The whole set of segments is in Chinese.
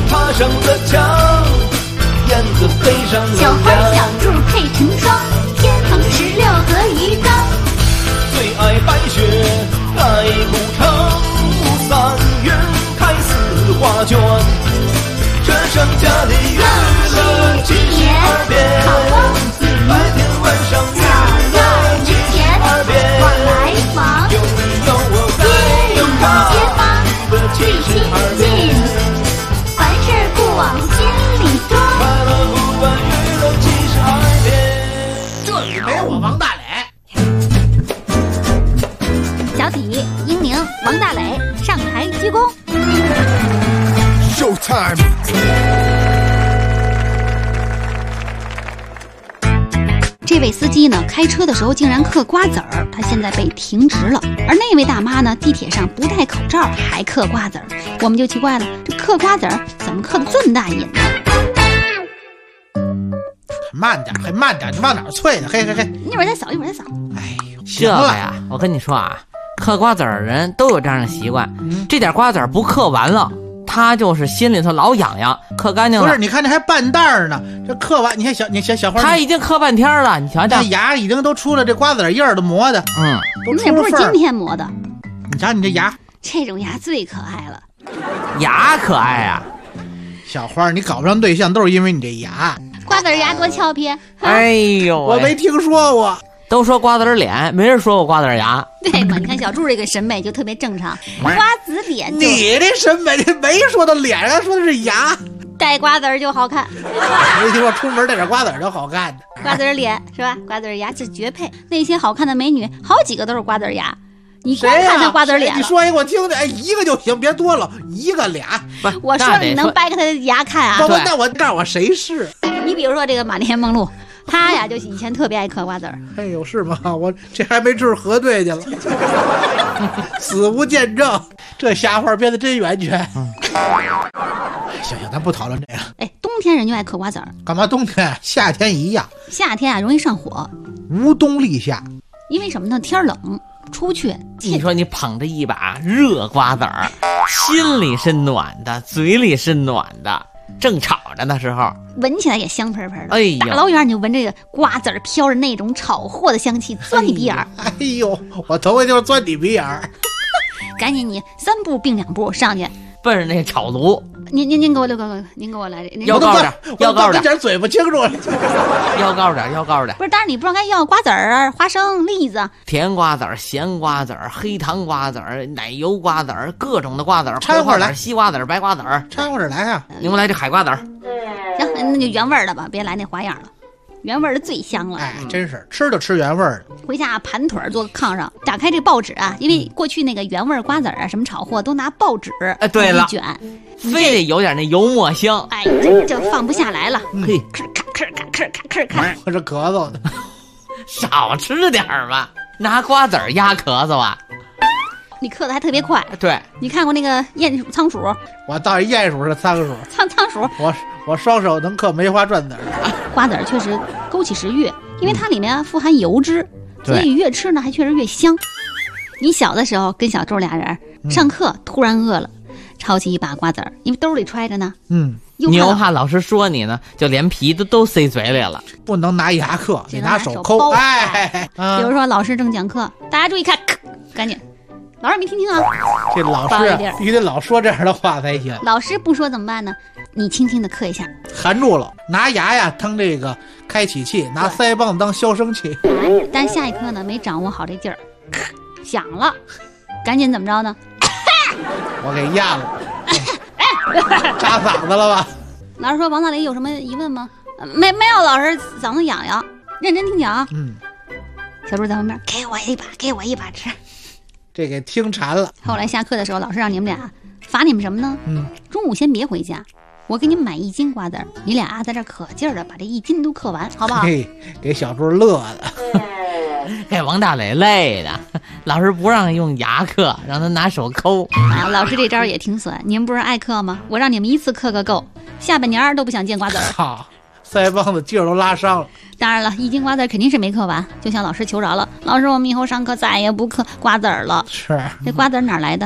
爬上了墙，燕子飞上了小花小柱配成双，天蓬16得一当。 最爱白雪盖古城，3月开4画卷，这剩下的娱乐72变，白天晚上娱乐72变， 往来忙， 有你有我街里街坊最亲近，凡事不往心里装。 快乐不问娱乐72变。 这里没我王大磊。 小体、英宁、王大磊上台鞠躬。 Showtime！ 这位司机呢，开车的时候竟然嗑瓜子儿，他现在被停职了。而那位大妈呢，地铁上不戴口罩还嗑瓜子儿，我们就奇怪了，这嗑瓜子儿怎么嗑得这么大瘾呢？ 慢点，还慢点，你往哪儿啐呢？嘿， 一会儿再扫，一会儿再扫。 哎呦， 这个呀，我跟你说啊，嗑瓜子儿的人都有这样的习惯，这点瓜子儿不嗑完了，他就是心里头老痒痒，嗑干净了。 不是，你看这还半袋儿呢，这嗑完，你看小花， 他已经嗑半天了，你瞧瞧， 这牙已经都出了这瓜子叶儿都磨的，都那不是出了缝儿。 今天磨的， 你瞧你这牙， 这种牙最可爱了。 牙可爱啊。 小花，你搞不上对象都是因为你这牙。 瓜子牙多俏皮， 哎呦喂， 我没听说过。 都说瓜子脸，没人说过瓜子牙。 对嘛？你看小柱这个审美就特别正常，瓜子脸就你这审美没说到脸上，说的是牙。 带瓜子儿就好看， 没听说出门带点瓜子儿就好看的。 瓜子儿脸是吧？瓜子儿牙是绝配。那些好看的美女，好几个都是瓜子儿牙。你光看她瓜子儿脸了， 你说一个我听听，哎，一个就行，别多了，一个俩。 不是， 我说你能掰开她的牙看啊？ 不，那我告诉我谁是？ 你比如说这个马田梦露，她呀就以前特别爱嗑瓜子儿。 哎呦，是吗？我这还没治核对去了，死无见证。这瞎话编得真圆圈。行，咱不讨论这个。 哎，冬天人就爱嗑瓜子儿， 干嘛冬天夏天一样？ 夏天啊容易上火， 无冬立夏。 因为什么呢？天冷，出去。 你说你捧着一把热瓜子儿，心里是暖的，嘴里是暖的，正炒着的时候， 闻起来也香喷喷的。 哎呦， 大老远你就闻这个瓜子儿飘着那种炒货的香气，钻你鼻眼儿。 哎呦，我头回就是钻你鼻眼儿。 赶紧你3步并2步上去， 奔着那炒炉。 您给我您给我来这。 要高点，要高点， 点嘴巴清楚了。 要高点，要高点。 不是，但是你不知道该要瓜子儿、花生、栗子、 甜瓜子儿、咸瓜子儿、黑糖瓜子儿、奶油瓜子儿，各种的瓜子儿， 掺和来， 西瓜子儿、白瓜子儿， 掺和着来啊！ 你给我来这海瓜子儿。 行，那就原味儿的吧，别来那花样了。原味儿的最香了。 哎，真是吃就吃原味儿的。 回家盘腿坐炕上，打开这报纸啊，因为过去那个原味瓜子儿啊，什么炒货都拿报纸对了一卷， 非得有点那油墨香。 哎，这放不下来了。 嘿， 咳， 我这咳嗽的， 少吃点儿吧，拿瓜子儿压咳嗽啊。 你嗑的还特别快。 对， 你看过那个仓鼠？ 我倒是鼹鼠是仓鼠， 仓鼠。 我双手能嗑梅花转子儿。 瓜子儿确实勾起食欲，因为它里面富含油脂，所以越吃呢还确实越香。你小的时候跟小周俩人上课突然饿了，抄起一把瓜子儿，因为兜里揣着呢。 你又怕老师说你呢，就连皮都塞嘴里了。 不能拿牙嗑，得拿手抠。 抠。哎， 比如说老师正讲课，大家注意看，赶紧。老师没听清啊？ 这老师必须得老说这样的话才行。 老师不说怎么办呢？你轻轻的嗑一下， 含住了，拿牙呀当这个开启器，拿腮帮当消声器。 但下一刻呢，没掌握好这劲儿，响了，赶紧怎么着呢？ 我给咽了，扎嗓子了吧？ 老师说王大雷有什么疑问吗？没有，老师嗓子痒痒，认真听讲啊。小猪在旁边，给我一把吃。 这给听馋了。 后来下课的时候，老师让你们俩罚你们什么呢？中午先别回家，我给你们买1斤瓜子儿，你俩在这可劲儿的把这1斤都嗑完，好不好？ 嘿，给小猪乐的， 给王大磊累的。老师不让用牙嗑，让他拿手抠啊。老师这招也挺损，你们不是爱嗑吗？我让你们一次嗑个够，下半年都不想见瓜子儿。 好，腮帮子劲儿都拉伤了。 当然了，1斤瓜子肯定是没嗑完，就向老师求饶了。老师，我们以后上课再也不嗑瓜子儿了。 是， 这瓜子哪来的？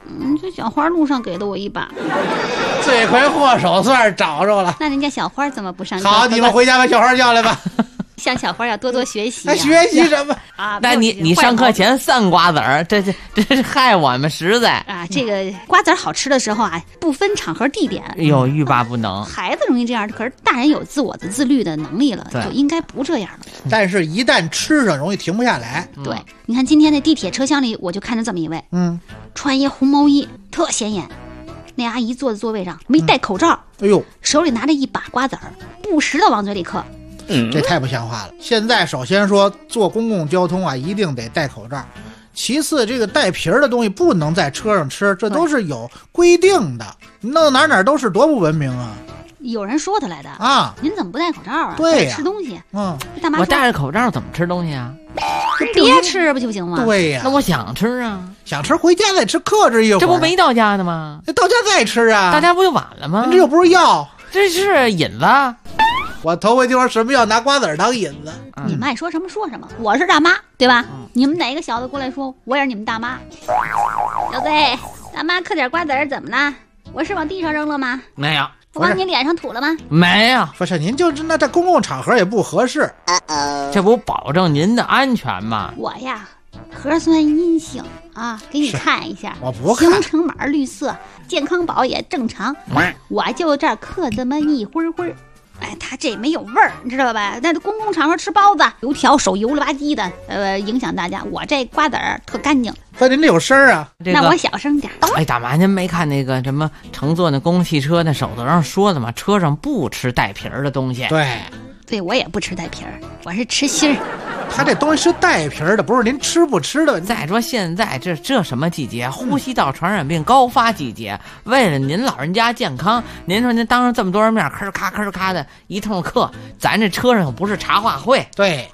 这小花路上给了我一把。 罪魁祸首算是找着了。 那人家小花怎么不上课？ 好，你们回家把小花叫来吧。 向小花要多多学习、 还学习什么啊？ 那你上课前散瓜子儿，这是害我们实在啊！这个瓜子儿好吃的时候啊，不分场合地点， 有欲罢不能。 孩子容易这样，可是大人有自我的自律的能力了，就应该不这样了。 但是，一旦吃上，容易停不下来。 对，你看今天那地铁车厢里，我就看着这么一位，穿一红毛衣，特显眼。那阿姨坐在座位上，没戴口罩， 哎呦， 手里拿着一把瓜子儿，不时的往嘴里嗑。 这太不像话了。现在首先说坐公共交通啊，一定得戴口罩。其次，这个带皮儿的东西不能在车上吃，这都是有规定的。弄哪都是，多不文明啊！ 有人说他来的啊， 您怎么不戴口罩啊？ 对呀， 吃东西。 大妈，我戴着口罩怎么吃东西啊？ 别吃不就行吗？ 对呀， 那我想吃啊， 想吃回家再吃，克制一会儿。 这不没到家的吗？ 那到家再吃啊， 到家不就晚了吗？ 这又不是药， 这是引子。 我头回听说什么要拿瓜子当引子。 你们爱说什么说什么，我是大妈，对吧？你们哪个小子过来说，我也是你们大妈。小子，大妈嗑点瓜子怎么了？我是往地上扔了吗？ 没有。 我往你脸上吐了吗？ 没有。 不是，您就是那在公共场合也不合适。 这不保证您的安全吗？ 我呀，核酸阴性啊，给你看一下。 我不看。 行程码绿色，健康宝也正常。我就这儿嗑这么一会儿。哎，它这没有味儿，你知道吧？那公共场合吃包子、油条，手油了吧唧的，影响大家。我这瓜子儿特干净。 可您这有声啊？ 那我小声点。 哎，大妈，您没看那个什么乘坐那公共汽车那手册上说的吗？车上不吃带皮儿的东西。 对，我也不吃带皮儿，我是吃心儿。 他这东西是带皮儿的，不是您吃不吃的。 再说现在这什么季节？呼吸道传染病高发季节。为了您老人家健康，您说您当着这么多人面，吭哧咔的一通嗑，咱这车上又不是茶话会。 对，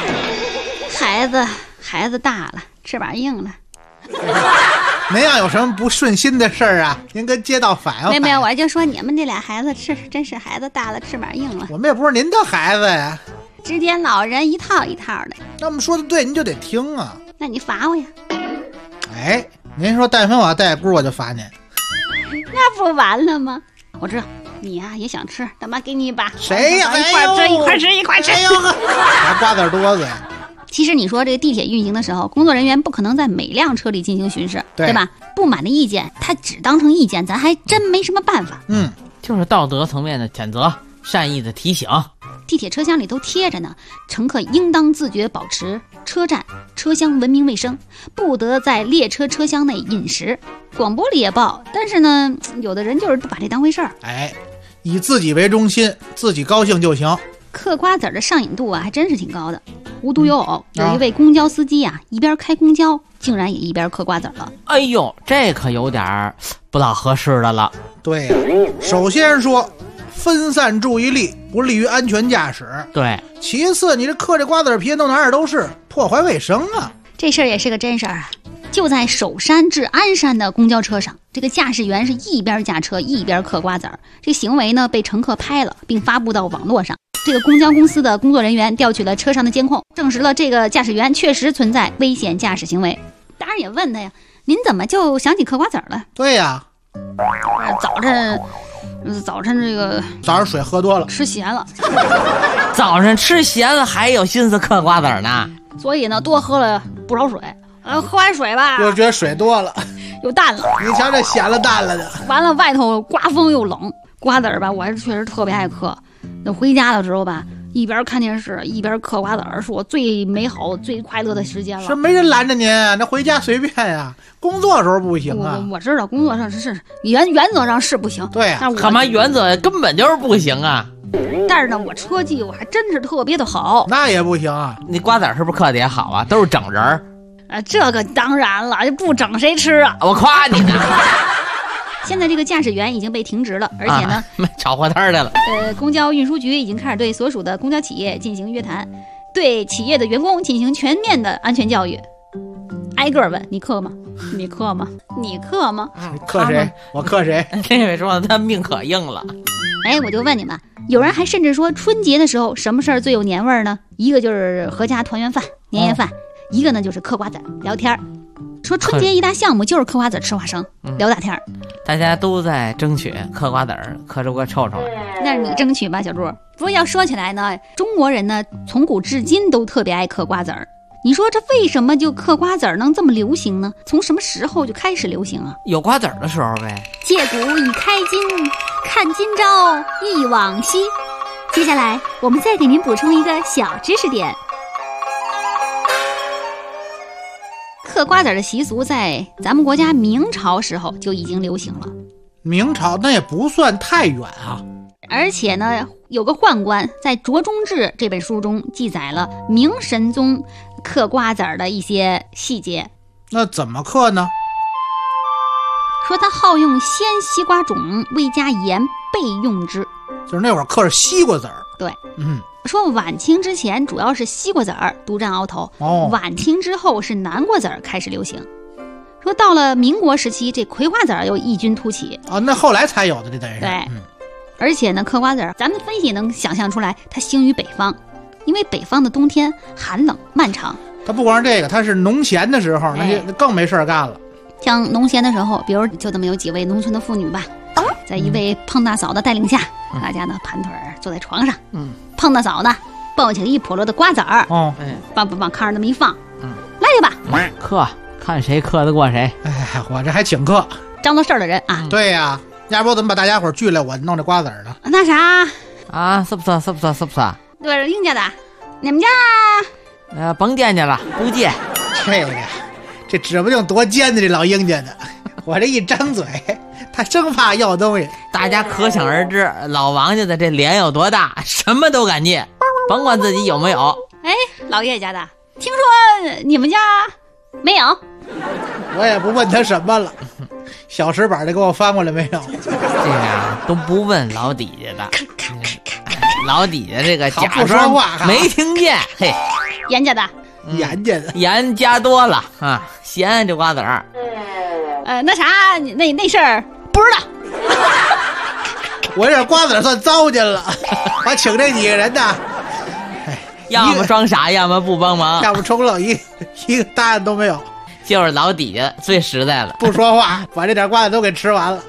孩子大了，翅膀硬了。 您要有什么不顺心的事儿啊，您跟街道反映。 没有，我就说你们这俩孩子真是孩子大了，翅膀硬了。 我们也不是您的孩子呀。 指点老人一套一套的。 那我们说的对，您就得听啊。 那你罚我呀？ 哎，您说但凡我要带箍，我就罚您。 那不完了吗？我知道你呀也想吃，大妈给你一把。 谁呀？ 一块吃。 哎呦呵，还瓜子多子呀。 其实你说这个地铁运行的时候，工作人员不可能在每辆车里进行巡视，对吧？不满的意见，他只当成意见，咱还真没什么办法。 就是道德层面的谴责，善意的提醒。 地铁车厢里都贴着呢，乘客应当自觉保持车站车厢文明卫生，不得在列车车厢内饮食。广播里也报，但是呢，有的人就是不把这当回事儿。 哎，以自己为中心，自己高兴就行。 嗑瓜子的上瘾度啊，还真是挺高的。无独有偶，有一位公交司机啊，一边开公交，竟然也一边嗑瓜子了。 哎呦，这可有点不老合适的了。 对呀，首先说分散注意力，不利于安全驾驶。 对， 其次，你这嗑这瓜子皮弄哪儿都是，破坏卫生啊。 这事儿也是个真事儿啊。就在首山至鞍山的公交车上，这个驾驶员是一边驾车一边嗑瓜子儿，这行为呢被乘客拍了，并发布到网络上。这个公交公司的工作人员调取了车上的监控，证实了这个驾驶员确实存在危险驾驶行为。当然也问他呀，您怎么就想起嗑瓜子了？ 对呀， 早晨这个早上水喝多了， 吃咸了。 早上吃咸了还有心思嗑瓜子呢， 所以呢多喝了不少水。喝完水吧， 又觉得水多了， 又淡了。 你瞧这咸了淡了的。 完了，外头刮风又冷，瓜子吧，我确实特别爱嗑。那回家的时候吧，一边看电视一边嗑瓜子儿，是我最美好最快乐的时间了。 是没人拦着您，那回家随便呀。工作时候不行啊。 我知道工作上是原则上是不行。 对啊， 干嘛原则根本就是不行啊。 但是呢，我车技我还真是特别的好。 那也不行啊。 你瓜子是不是嗑的也好啊？都是整人儿。 这个当然了，不整谁吃啊？ 我夸你呢。 现在这个驾驶员已经被停职了，而且呢， 炒货摊来了。 公交运输局已经开始对所属的公交企业进行约谈，对企业的员工进行全面的安全教育。挨个问你嗑吗？你嗑吗？你嗑吗？ 嗑谁？我嗑谁？ 那位说他命可硬了。 哎，我就问你们，有人还甚至说春节的时候什么事儿最有年味儿呢？一个就是合家团圆饭、年夜饭。一个呢就是嗑瓜子聊天。 说春节一大项目就是嗑瓜子吃花生，聊大天儿。 大家都在争取嗑瓜子儿，嗑出个臭臭来。 那是你争取吧，小猪。不过要说起来呢，中国人呢从古至今都特别爱嗑瓜子儿。你说这为什么就嗑瓜子儿能这么流行呢？从什么时候就开始流行啊？ 有瓜子儿的时候呗。 借古已开今，看今朝忆往昔。接下来我们再给您补充一个小知识点。嗑瓜子儿的习俗在咱们国家明朝时候就已经流行了。 明朝那也不算太远啊。 而且呢，有个宦官在《卓中志》这本书中记载了明神宗嗑瓜子儿的一些细节。 那怎么嗑呢？ 说他好用鲜西瓜种，未加盐备用之。 就是那会儿嗑着西瓜子儿。 对，说晚清之前主要是西瓜子儿独占鳌头，晚清之后是南瓜子儿开始流行。说到了民国时期，这葵花籽儿又异军突起。 那后来才有的，这等于是。 对，而且呢，嗑瓜子儿，咱们分析能想象出来，它兴于北方，因为北方的冬天寒冷漫长。 它不光是这个，它是农闲的时候，那就更没事干了。 像农闲的时候，比如就这么有几位农村的妇女吧，在一位胖大嫂的带领下，大家呢盘腿坐在床上，胖大嫂呢抱起了一笸箩的瓜子儿，往炕上那么一放，来去吧， 嗑，看谁嗑得过谁。 哎，我这还请客， 张罗事儿的人啊。 对呀，要不我怎么把大家伙聚来，我弄这瓜子儿呢？ 那啥啊，是不是？是不是？是不是？ 对，英家的，你们家甭惦记了，不借。 这指不定多尖的这老英家的，我这一张嘴，他生怕要东西。 大家可想而知，老王家的这脸有多大，什么都敢借，甭管自己有没有。 哎，老爷家的，听说你们家没有？ 我也不问他什么了，小石板的给我翻过来没有？ 这个都不问老底下的，老底下这个假装没听见。嘿， 严家的。 严家的盐加多了啊，咸这瓜子儿。 那啥，那事儿不知道。 我这瓜子算糟践了，我请这几个人呢， 要么装傻，要么不帮忙， 要么冲漏一个答案都没有。 就是老底下最实在了， 不说话，把这点瓜子都给吃完了。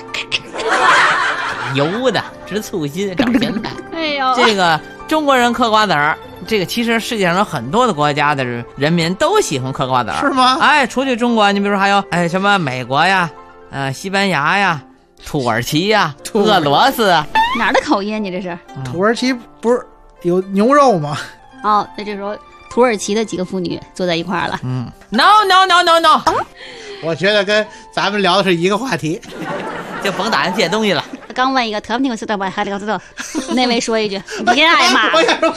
油的直醋心，找咸菜。 哎呦， 这个中国人嗑瓜子儿。这个其实世界上有很多的国家的人民都喜欢嗑瓜子儿， 是吗？ 哎，除去中国，你比如说还有什么美国呀，西班牙呀，土耳其呀，俄罗斯啊。 哪儿的口音？你这是？ 土耳其不是有牛肉吗？ 哦，那这时候土耳其的几个妇女坐在一块儿了。 No， 我觉得跟咱们聊的是一个话题， 就甭打算借东西了。 刚问一个特不听的，还得知道。那位说一句，别挨骂。 我想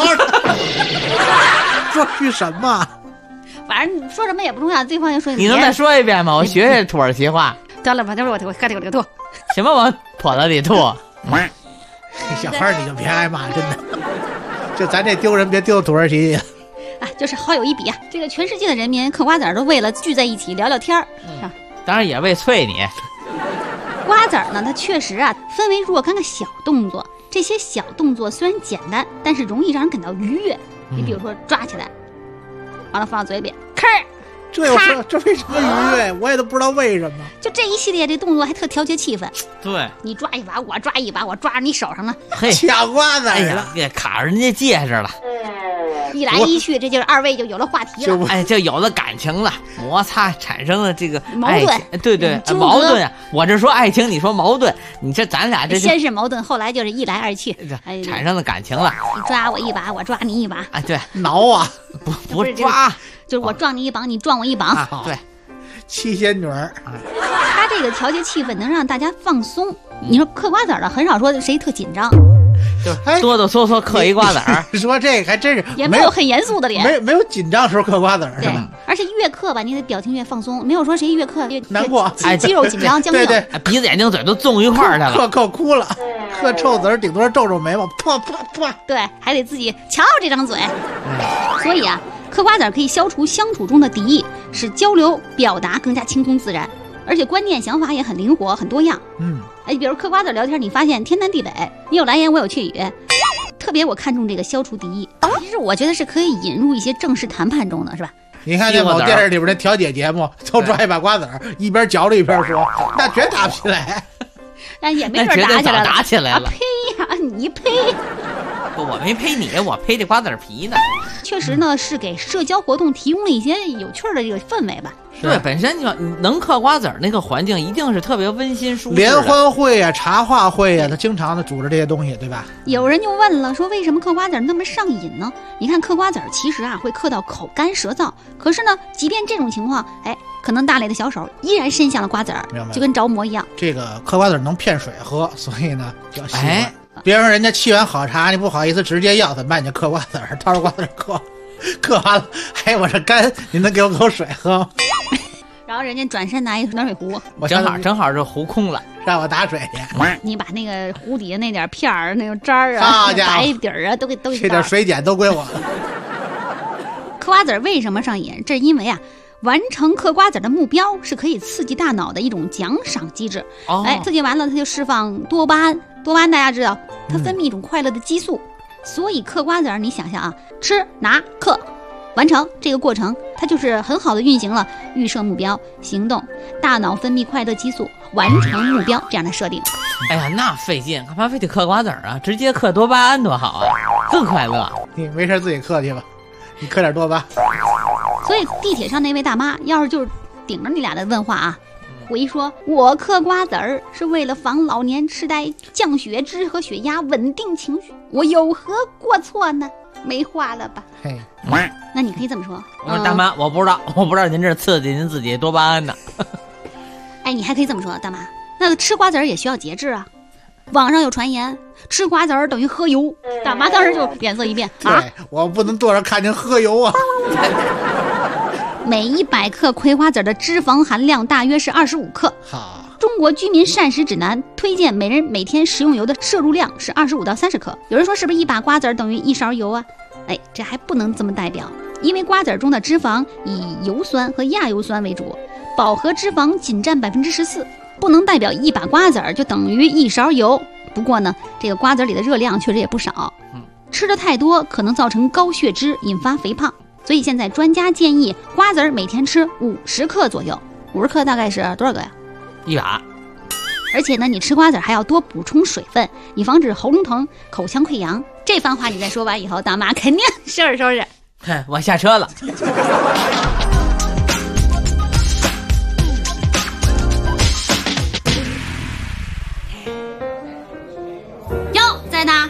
说句什么？ 反正说什么也不重要，对方就说你能再说一遍吗？我学学土耳其话。 得了吧，就是我喝这个吐。 什么往笸箩里吐？ 小孩你就别挨骂，真的。就咱这丢人，别丢土耳其去。 啊，就是好友一比啊！这个全世界的人民嗑瓜子儿都为了聚在一起聊聊天儿， 当然也为啐你。 瓜子儿呢，它确实啊分为若干个小动作，这些小动作虽然简单，但是容易让人感到愉悦。你比如说抓起来，完了放到嘴里，吭儿， 这为什么愉悦？我也都不知道为什么。 就这一系列这动作还特调节气氛。 对， 你抓一把，我抓一把，我抓着你手上了， 嘿， 抢瓜子了， 哎呀，给卡着人家戒指了。 一来一去，这就是二位就有了话题了， 哎，就有了感情了，摩擦产生了这个矛盾， 对，矛盾啊！我这说爱情，你说矛盾，你这咱俩这先是矛盾，后来就是一来二去， 产生了感情了。 你抓我一把，我抓你一把， 啊，对， 挠啊， 不是抓， 就是我撞你一膀，你撞我一膀， 对， 七仙女儿， 他这个调节气氛能让大家放松。你说嗑瓜子儿的很少说谁特紧张。 就哆哆嗦嗦嗑一瓜子儿， 说这个还真是也没有很严肃的脸， 没有紧张时候嗑瓜子儿， 对，而且越嗑吧，你的表情越放松，没有说谁越嗑越难过， 肌肉紧张僵硬， 对， 鼻子眼睛嘴都纵一块儿去了， 嗑哭了，嗑臭子儿顶多皱皱眉毛，啪， 对，还得自己瞧这张嘴，所以啊，嗑瓜子儿可以消除相处中的敌意，使交流表达更加轻松自然，而且观念想法也很灵活很多样。比如嗑瓜子聊天，你发现天南地北，你有来言我有去语，特别我看重这个消除敌意。其实我觉得是可以引入一些正式谈判中的，是吧？ 你看那某电视里边那调解节目，都抓一把瓜子儿，一边嚼着一边说，那绝打不起来。 但也没准打起来了。 啊、 呸呀，你呸！ 我没呸你，我呸这瓜子皮呢。 确实呢，是给社交活动提供了一些有趣的这个氛围吧。 对，本身就能嗑瓜子儿那个环境一定是特别温馨舒适的。 联欢会啊，茶话会啊，他经常的组织这些东西，对吧？ 有人就问了，说为什么嗑瓜子儿那么上瘾呢？你看嗑瓜子儿其实啊会嗑到口干舌燥，可是呢，即便这种情况，可能大磊的小手依然伸向了瓜子儿，就跟着魔一样。 这个嗑瓜子儿能骗水喝，所以呢就喜欢。别人人家沏完好茶，你不好意思直接要，怎么办？你就嗑瓜子儿，掏着瓜子儿嗑。嗑完了，我这干，你能给我口水喝吗？ 然后人家转身拿一暖水壶， 我正好这壶空了， 让我打水去。 你把那个壶底下那点片儿、那种渣儿啊、白底儿啊，都给这点水碱都归我了。 嗑瓜子儿为什么上瘾？这是因为啊，完成嗑瓜子儿的目标是可以刺激大脑的一种奖赏机制。刺激完了，它就释放多巴胺。多巴胺大家知道，它分泌一种快乐的激素。所以嗑瓜子儿，你想象啊，吃拿嗑，完成这个过程，它就是很好的运行了预设目标、行动、大脑分泌快乐激素、完成目标这样的设定。 哎呀，那费劲，干嘛非得嗑瓜子儿啊？直接嗑多巴胺多好啊，更快乐。 你没事自己嗑去吧，你嗑点多巴。 所以地铁上那位大妈，要是就是顶着你俩的问话啊。回说，我嗑瓜子儿是为了防老年痴呆、降血脂和血压、稳定情绪，我有何过错呢？没话了吧？ 嘿， 那你可以这么说。 我说大妈，我不知道您这刺激您自己多巴胺呢。 你还可以这么说，大妈，那个吃瓜子儿也需要节制啊。网上有传言，吃瓜子儿等于喝油。大妈当时就脸色一变啊！ 对，我不能多少看见喝油啊。 每100克葵花籽的脂肪含量大约是25克。 好， 中国居民膳食指南推荐每人每天食用油的摄入量是25到30克。有人说是不是1把瓜子等于1勺油啊？这还不能这么代表，因为瓜子中的脂肪以油酸和亚油酸为主，饱和脂肪仅占14%，不能代表1把瓜子就等于1勺油。不过呢，这个瓜子里的热量确实也不少，吃的太多可能造成高血脂，引发肥胖。所以现在专家建议瓜子每天吃50克左右，50克大概是多少个呀 ？1把。 而且呢，你吃瓜子还要多补充水分，以防止喉咙疼、口腔溃疡。这番话你再说完以后，大妈肯定收拾收拾。 我下车了。 哟，在哪？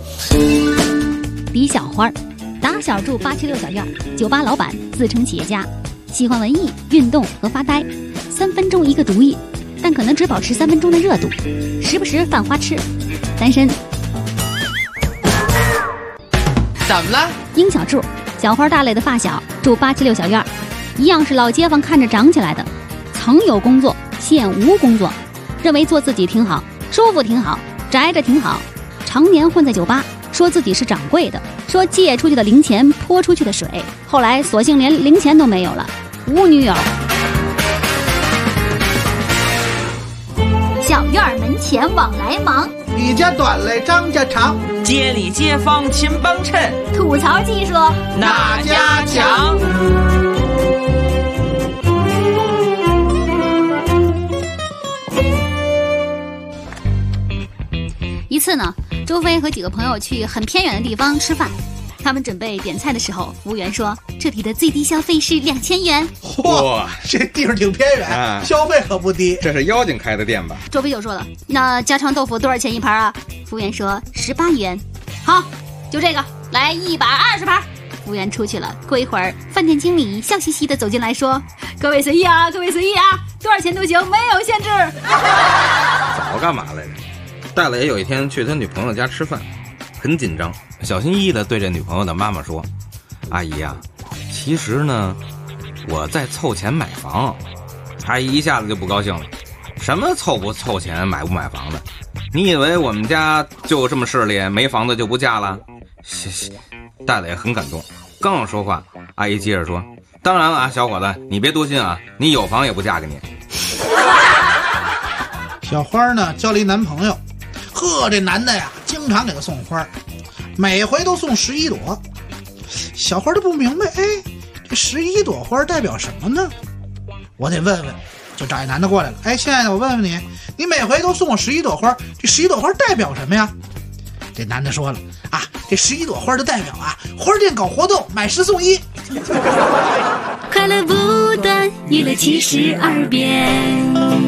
李小花打小住876小院，酒吧老板，自称企业家，喜欢文艺、运动和发呆，3分钟一个主意，但可能只保持3分钟的热度，时不时犯花痴，单身。 怎么了？ 殷小柱，小花大磊的发小，住876小院，一样是老街坊看着长起来的，曾有工作，现无工作，认为做自己挺好，舒服挺好，宅着挺好，常年混在酒吧，说自己是掌柜的，说借出去的零钱泼出去的水，后来索性连零钱都没有了，无女友。小院门前往来忙， 李家短嘞张家长， 街里街坊勤帮衬， 吐槽技术哪家强？ 一次呢，周飞和几个朋友去很偏远的地方吃饭，他们准备点菜的时候，服务员说这里的最低消费是2000元。 嚯，这地方挺偏远，消费可不低。 这是妖精开的店吧？ 周飞就说了，那家常豆腐多少钱一盘啊？服务员说18元。好，就这个，来120盘。服务员出去了。过一会儿，饭店经理笑嘻嘻地走进来说：“各位随意啊，各位随意啊，多少钱都行，没有限制。” 早干嘛来着？大磊有一天去他女朋友家吃饭，很紧张，小心翼翼地对着女朋友的妈妈说：“阿姨呀，其实呢，我在凑钱买房。”阿姨一下子就不高兴了：“什么凑不凑钱，买不买房的？你以为我们家就这么势利，没房子就不嫁了？”大磊很感动，刚要说话，阿姨接着说：“当然了啊，小伙子，你别多心啊，你有房也不嫁给你。” 小花呢交了一男朋友，这男的呀经常给她送花，每回都送11朵。小花都不明白， 这11朵花代表什么呢？我得问问。就找一男的过来了，哎，亲爱的，我问问你，你每回都送我11朵花，这11朵花代表什么呀？这男的说了啊，这11朵花的代表啊，花店搞活动，买10送1。 快乐不断，娱乐72变。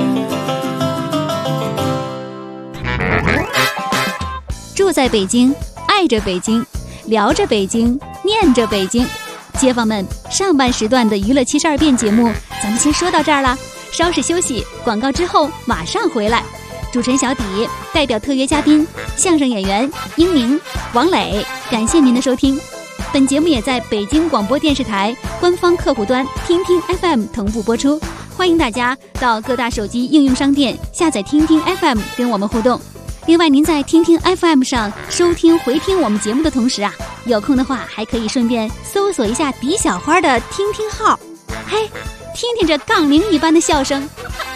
住在北京，爱着北京，聊着北京，念着北京。街坊们，上半时段的娱乐72变节目，咱们先说到这儿了。稍事休息，广告之后马上回来。主持人小底代表特约嘉宾相声演员英宁、王磊，感谢您的收听。本节目也在北京广播电视台官方客户端听听 FM 同步播出，欢迎大家到各大手机应用商店下载听听 FM 跟我们互动。另外，您在听听 FM 上收听回听我们节目的同时啊，有空的话还可以顺便搜索一下迪小花的听听号，嘿，听听这杠铃一般的笑声。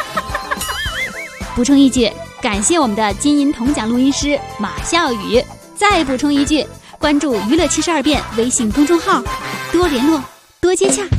补充一句，感谢我们的金银铜奖录音师马笑宇。再补充一句，关注娱乐72变微信公众号，多联络，多接洽。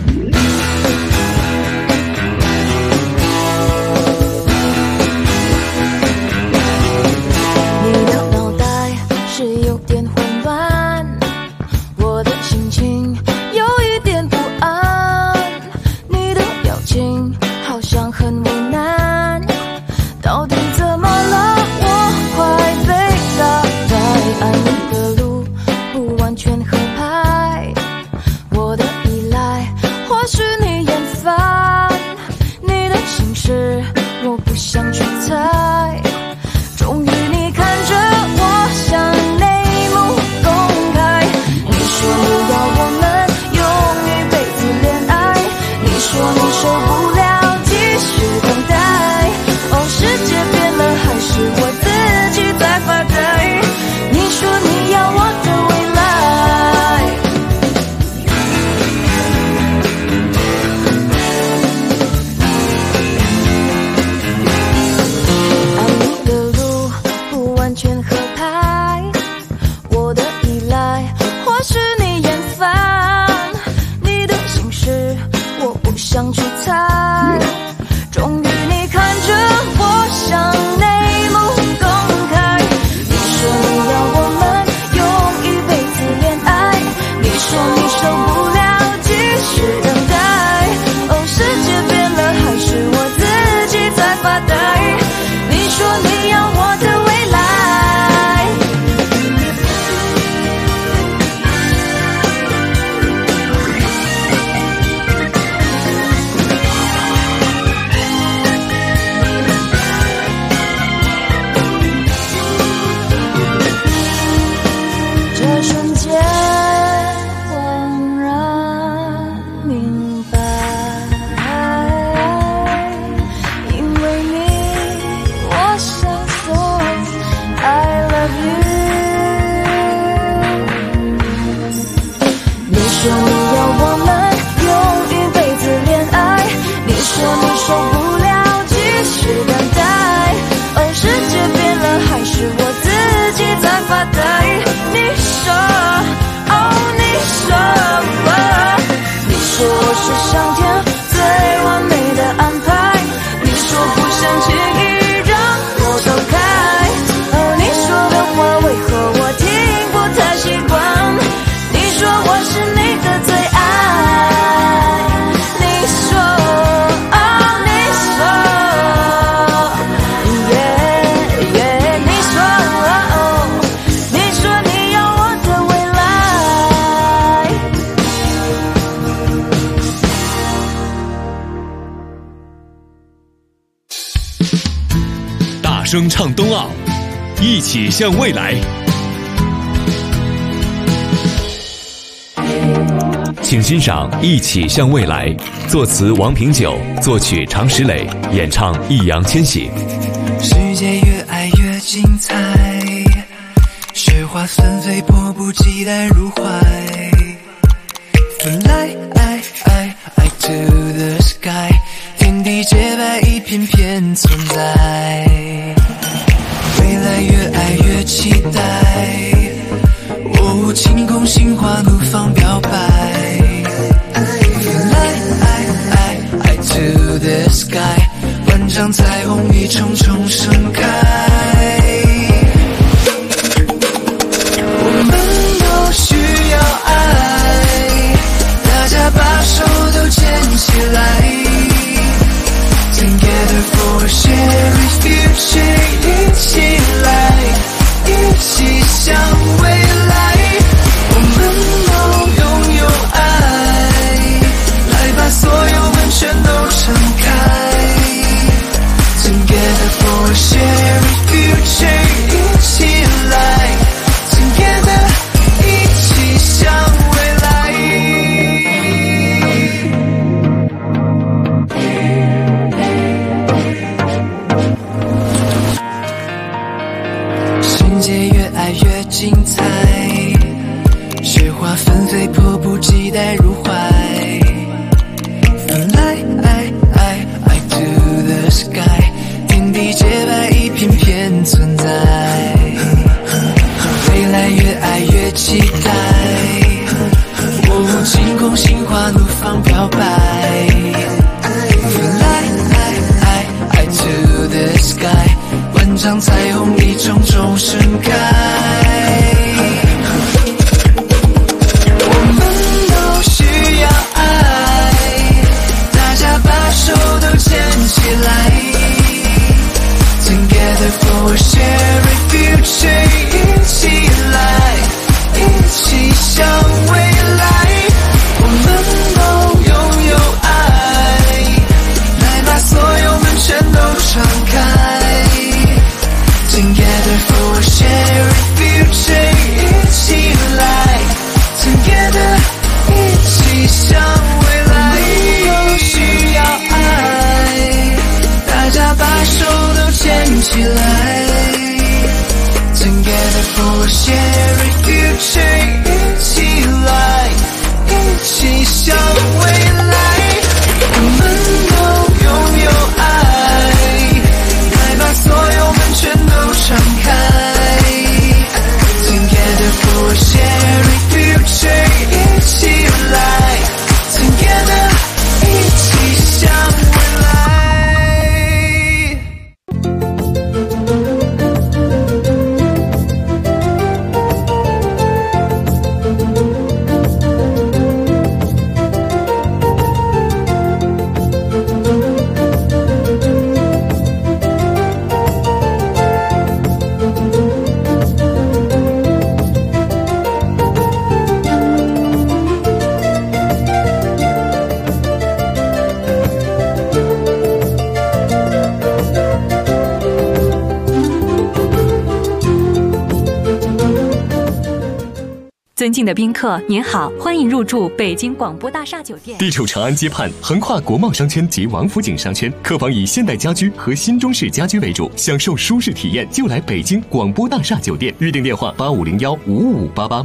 你的脑袋是有点混乱，我的心情有一点不安，你的表情好像很为难，到底怎么了？我快被打败，爱你的路不完全合拍，我的依赖或许你厌烦，你的心事我不想去猜，终于你看着我像内幕公开，你说你要我们用一辈子恋爱，你说你受不了继续等待，哦，世界变了还是我自己在发呆，你说你要我的未来，爱你的路不完全合拍，我的依赖或许你厌烦，你的心事我不想去猜，终于你看着我像内幕公开，你说你要我们用一辈子恋爱，你说你受不了继续等待，哦，世界变了还是我自己在发呆，你说你要我的未来。这瞬间恍然明白，因为你我想说 I love you， 你说你要我们用一辈子恋爱，你说你受不了继续等待，哦，世界变了还是我自己在发呆，你说，哦，你说吧，你说我是上天最完美的安排，你说不想轻易让我走开，哦，你说的话为何我听不太习惯，你说我是你的最爱，你说，哦，你说，你说，哦，你说你要我的未来。 大声唱冬奥，一起向未来。请欣赏《一起向未来》，作词王平久，作曲常石磊，演唱易烊千玺。 世界越爱越精彩，雪花纷飞，迫不及待入怀。Fly to the sky， 天地洁白，一片片存在。未来越爱越期待，哦，晴空心花怒放表白。 for a shared future， 一起来 ，Together， 一起向未来。世界越爱越精彩，雪花纷飞，迫不及待入怀。I to the sky， 天地洁白，一片片存在。未来越爱越期待，我晴空心花怒放飘摆。I to the sky， 万丈彩虹一重重盛开。我们都需要爱，大家把手都牵起来 ，Together for a shared future， 一起来，一起向未来。我们都拥有爱，来把所有门全都敞开。Together for a shared future， 一起来 ，Together， 一起向未来。都需要爱，大家把手都牵起来。Together for a shared future， 一起来，一起向未来。我们都拥有爱，来把所有门全都敞开。Together for a shared future， 一起来 ，Together， 一起向未来。 尊敬的宾客，您好，欢迎入住北京广播大厦酒店。 地处长安街畔，横跨国贸商圈及王府井商圈，客房以现代家居和新中式家居为主，享受舒适体验就来北京广播大厦酒店。预订电话8501-55588。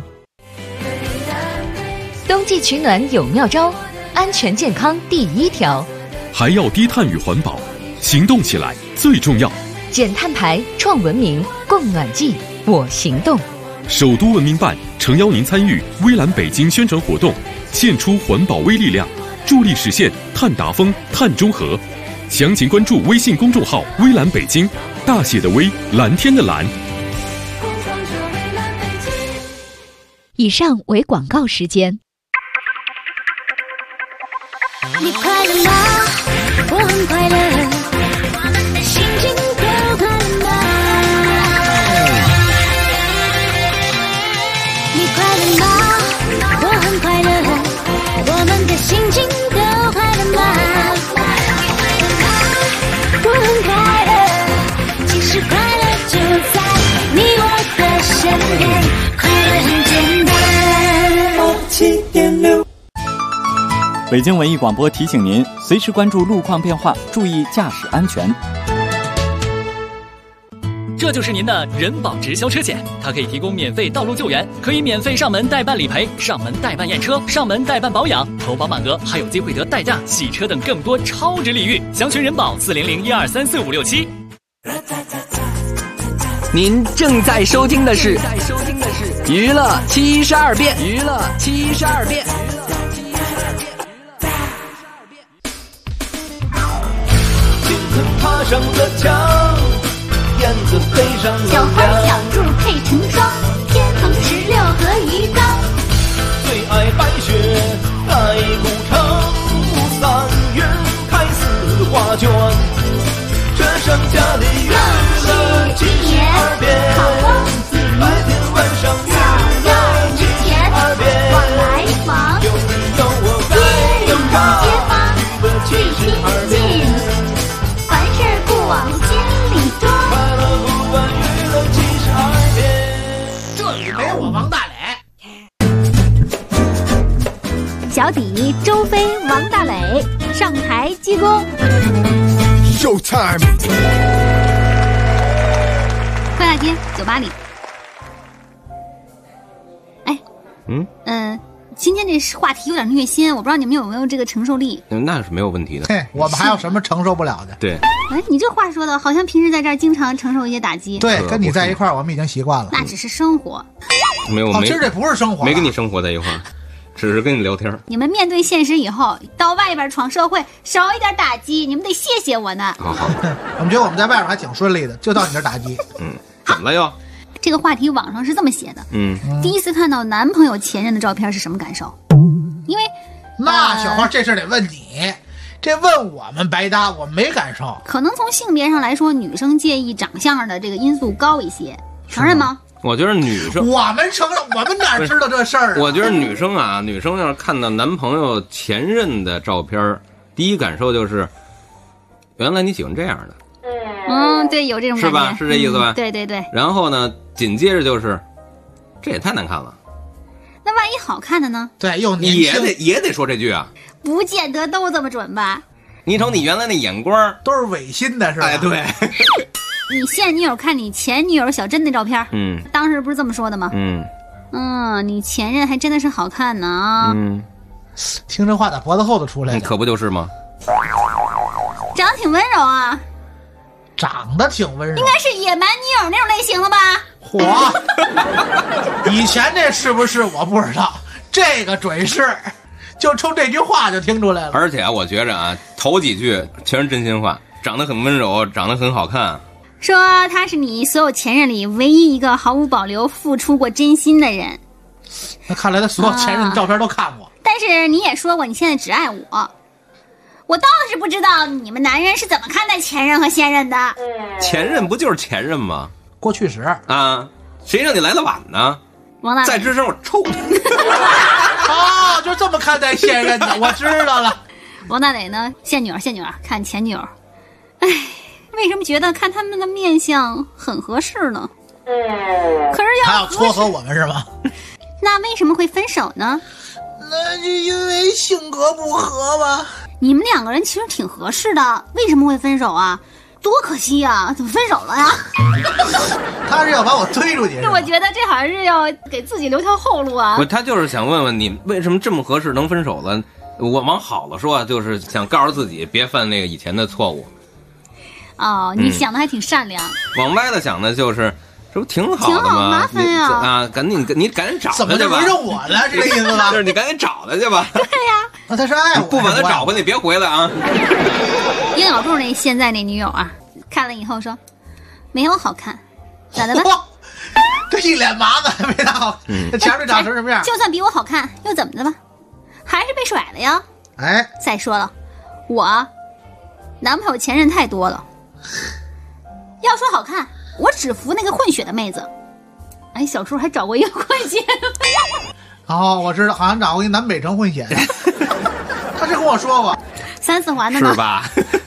冬季取暖有妙招，安全健康第一条， 还要低碳与环保，行动起来最重要。 减碳排，创文明，供暖季，我行动。 首都文明办诚邀您参与微蓝北京宣传活动，献出环保微力量，助力实现碳达峰、碳中和。详情关注微信公众号“微蓝北京”，大写的微，蓝天的蓝。 以上为广告时间。 你快乐吗？我很快乐，我们的心情都快乐吗？你快乐吗？我很快乐，我们的心情都快乐吗？我很快乐，其实快乐就在你我的身边，快乐很简单。7.6 北京文艺广播提醒您，随时关注路况变化，注意驾驶安全。 这就是您的人保直销车险，它可以提供免费道路救援，可以免费上门代办理赔、上门代办验车、上门代办保养，投保满额还有机会得代驾、洗车等更多超值礼遇。详询人保400-1234567。 您正在收听的是娱乐72变，娱乐72变。 爬上了墙，燕子飞上了小花小兔配成双，天横16和鱼缸。 最爱白雪盖古城，3月开4画卷。这剩下的娱乐72变，白天晚上娱乐72变。 往来往， 有你有我在有他， 街坊娱乐72变。 凡事不往心里装。 周飞、王大磊上台鞠躬。 Showtime！ 快大街酒吧里，哎，今天这话题有点虐心，我不知道你们有没有这个承受力。 那是没有问题的。 嘿，我们还有什么承受不了的？ 对。 哎，你这话说的好像平时在这儿经常承受一些打击。 对，跟你在一块儿，我们已经习惯了。 那只是生活。 没有， 其实这不是生活， 没跟你生活在一块儿，只是跟你聊天。 你们面对现实以后，到外边闯社会，少一点打击，你们得谢谢我呢。 好， 我们觉得我们在外边还挺顺利的，就到你这打击。 怎么了又？ 这个话题网上是这么写的。第一次看到男朋友前任的照片是什么感受？因为那小花这事得问你，这问我们白搭，我没感受。 可能从性别上来说，女生介意长相的这个因素高一些，承认吗？ 我觉得女生， 我们承认，我们哪知道这事儿？ 我觉得女生要是看到男朋友前任的照片，第一感受就是，原来你喜欢这样的。 对，有这种感觉， 是吧？是这意思吧？ 对对对。 然后呢，紧接着就是，这也太难看了。 那万一好看的呢？ 对，又年轻也得说这句啊。 不见得都这么准吧？ 你瞅你原来那眼光都是违心的，是吧？ 哎，对。 你现女友看你前女友小珍那照片，当时不是这么说的吗？你前任还真的是好看呢啊！ 听这话打脖子后头出来的， 可不就是吗？ 长得挺温柔啊。 长得挺温柔， 应该是野蛮女友那种类型了吧？ 以前这是不是我不知道，这个准是，就冲这句话就听出来了。 而且我觉着啊，头几句全是真心话，长得很温柔，长得很好看。 说他是你所有前任里唯一一个毫无保留付出过真心的人。 那看来他所有前任的照片都看过。 但是你也说过你现在只爱我。我倒是不知道你们男人是怎么看待前任和现任的。 前任不就是前任吗？ 过去时啊，谁让你来的晚呢？ 王大再吱声我抽你！ 就这么看待现任的，我知道了。 王大磊呢？现女儿看前女友，哎，为什么觉得看他们的面相很合适呢？可是还要撮合我们是吗？ 那为什么会分手呢？ 那就因为性格不合吧。 你们两个人其实挺合适的，为什么会分手啊？多可惜呀！怎么分手了呀？ 他是要把我推出去。 我觉得这好像是要给自己留条后路啊。 他就是想问问你为什么这么合适能分手了。我往好了说，就是想告诉自己别犯那个以前的错误。 你想的还挺善良。 往歪的想的就是。这不挺好的吗？ 挺好，麻烦呀！ 你赶紧找他去吧。 怎么就轮着我了？这个意思吧？ 就是你赶紧找他去吧。 对呀， 那他是爱我， 不把他找回来，别回来啊！ 殷小柱那现在那女友啊，看了以后说，没有好看，咋的了？ 这一脸麻子还没他好，这前面长成什么样？ 就算比我好看，又怎么的吧？还是被甩了呀！ 哎， 再说了，我男朋友前任太多了，要说好看。我只服那个混血的妹子。哎，小初还找过一个混血的。 我知道，好像找过一南北城混血的。他这跟我说过 ，3、4环的吗？ 是吧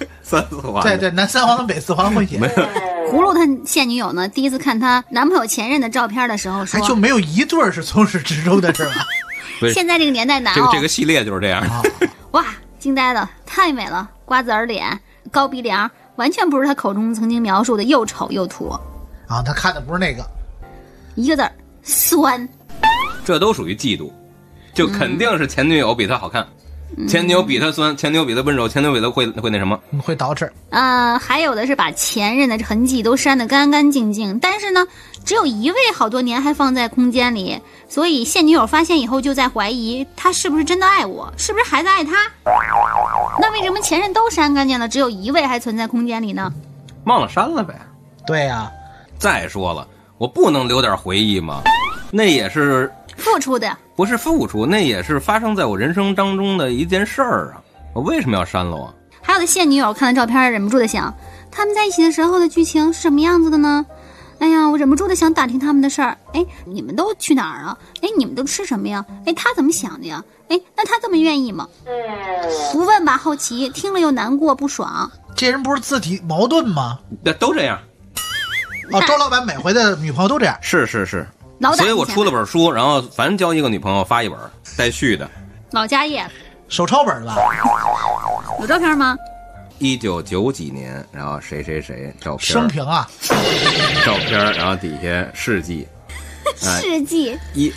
？3、4环。 对，南3环跟北4环混血。 葫芦他现女友呢，第一次看他男朋友前任的照片的时候说， 就没有一对是从始至终的是吧？ 现在这个年代难这个系列就是这样。 哇，惊呆了，太美了，瓜子儿脸，高鼻梁。完全不是他口中曾经描述的又丑又土他看的不是那个， 一个字儿酸。 这都属于嫉妒，就肯定是前女友比他好看，前女友比他酸，前女友比他温柔，前女友比他会那什么， 会捯饬。 还有的是把前任的痕迹都删得干干净净，但是呢，只有一位好多年还放在空间里，所以现女友发现以后就在怀疑他是不是真的爱我，是不是还在爱他？那为什么前任都删干净了，只有一位还存在空间里呢？ 忘了删了呗。 对呀。 再说了，我不能留点回忆吗？那也是付出的， 不是付出，那也是发生在我人生当中的一件事儿啊！我为什么要删了我？ 还有的现女友看了照片，忍不住的想，他们在一起的时候的剧情是什么样子的呢？哎呀，我忍不住的想打听他们的事儿。哎，你们都去哪儿啊？哎，你们都吃什么呀？哎，他怎么想的呀？哎，那他这么愿意吗？不问吧好奇，听了又难过不爽。 这人不是自体矛盾吗？ 都这样。 周老板每回的女朋友都这样。 是，所以我出了本书，然后凡交一个女朋友发一本带序的。 老家业。 手抄本吧？ 有照片吗 ？1990几年，然后谁谁谁照片， 生平啊， 照片，然后底下事迹， 世纪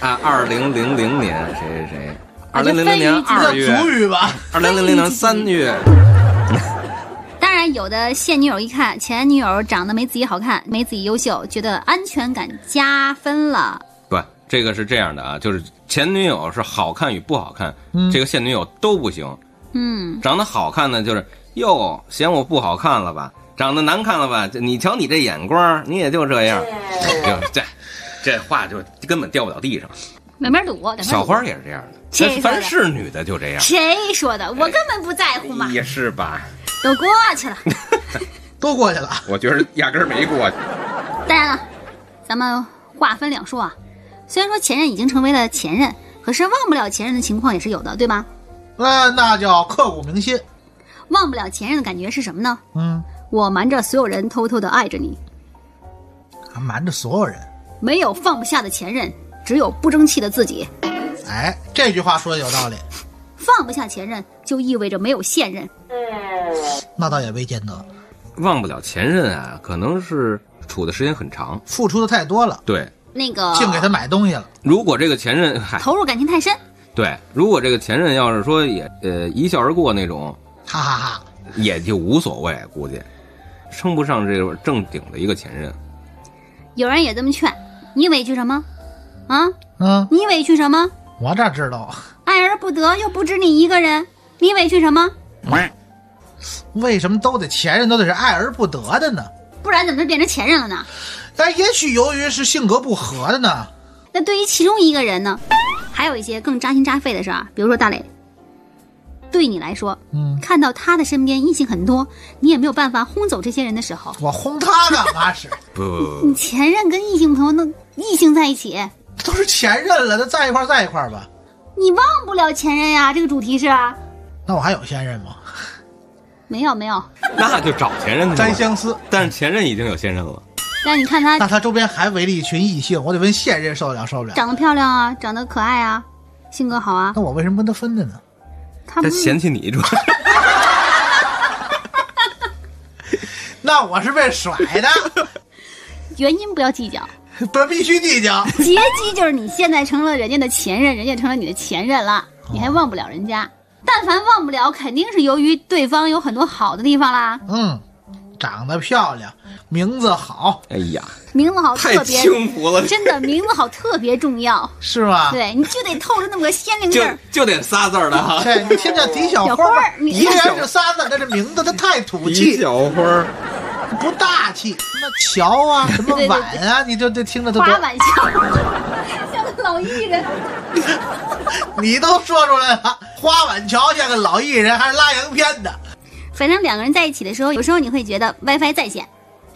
2000年谁谁谁，2000年2月， 足语吧 ，2000年3月。 当然，有的现女友一看前女友长得没自己好看，没自己优秀，觉得安全感加分了。 不，这个是这样的啊，就是前女友是好看与不好看，这个现女友都不行。长得好看呢，就是哟嫌我不好看了吧？长得难看了吧？你瞧你这眼光，你也就这样。这话就根本掉不到地上。 两边堵。 小花也是这样的，凡是女的就这样。 谁说的？我根本不在乎嘛。 也是吧？ 都过去了， 都过去了。 我觉得压根儿没过去。 当然了，咱们话分两说啊。虽然说前任已经成为了前任，可是忘不了前任的情况也是有的，对吧？ 那叫刻骨铭心。 忘不了前任的感觉是什么呢？我瞒着所有人偷偷的爱着你。 还瞒着所有人？ 没有放不下的前任，只有不争气的自己。 哎，这句话说的有道理。 放不下前任，就意味着没有现任。 那倒也未见得。 忘不了前任啊，可能是处的时间很长， 付出的太多了。 对， 那个净给他买东西了。 如果这个前任投入感情太深， 对，如果这个前任要是说也一笑而过那种， 哈哈哈， 也就无所谓，估计称不上这种正经的一个前任。 有人也这么劝，你委屈什么？啊？你委屈什么？ 我咋知道？ 爱而不得，又不止你一个人，你委屈什么？ 为什么都得前任都得是爱而不得的呢？ 不然怎么就变成前任了呢？ 但也许由于是性格不合的呢。 那对于其中一个人呢，还有一些更扎心扎肺的事儿，比如说大磊，对你来说，看到他的身边异性很多，你也没有办法轰走这些人的时候， 我轰他干嘛使？ 不， 你前任跟异性朋友，那异性在一起， 都是前任了，那在一块吧。 你忘不了前任呀，这个主题是。 那我还有现任吗？ 没有， 那就找前任单相思。 但是前任已经有现任了。 但你看他， 那他周边还围了一群异性，我得问现任受得了？ 长得漂亮啊，长得可爱啊，性格好啊。 那我为什么跟他分的呢？ 他嫌弃你主要。 那我是被甩的。 原因不要计较， 不必须计较。 结局就是你现在成了人家的前任，人家成了你的前任了，你还忘不了人家。但凡忘不了，肯定是由于对方有很多好的地方啦。 长得漂亮，名字好。 哎呀， 名字好特别， 太轻浮了。 真的，名字好特别重要。 是吗？ 对，你就得透着那么个仙灵劲儿， 就得仨字的哈。 对，你听叫狄小花儿，一个人就仨字，但是名字它太土气。 狄小花不大气，什么乔啊，什么婉啊，你就听着都花婉乔，像个老艺人。 你都说出来了，花婉乔像个老艺人，还是拉洋片的。 反正两个人在一起的时候，有时候你会觉得 WiFi 在线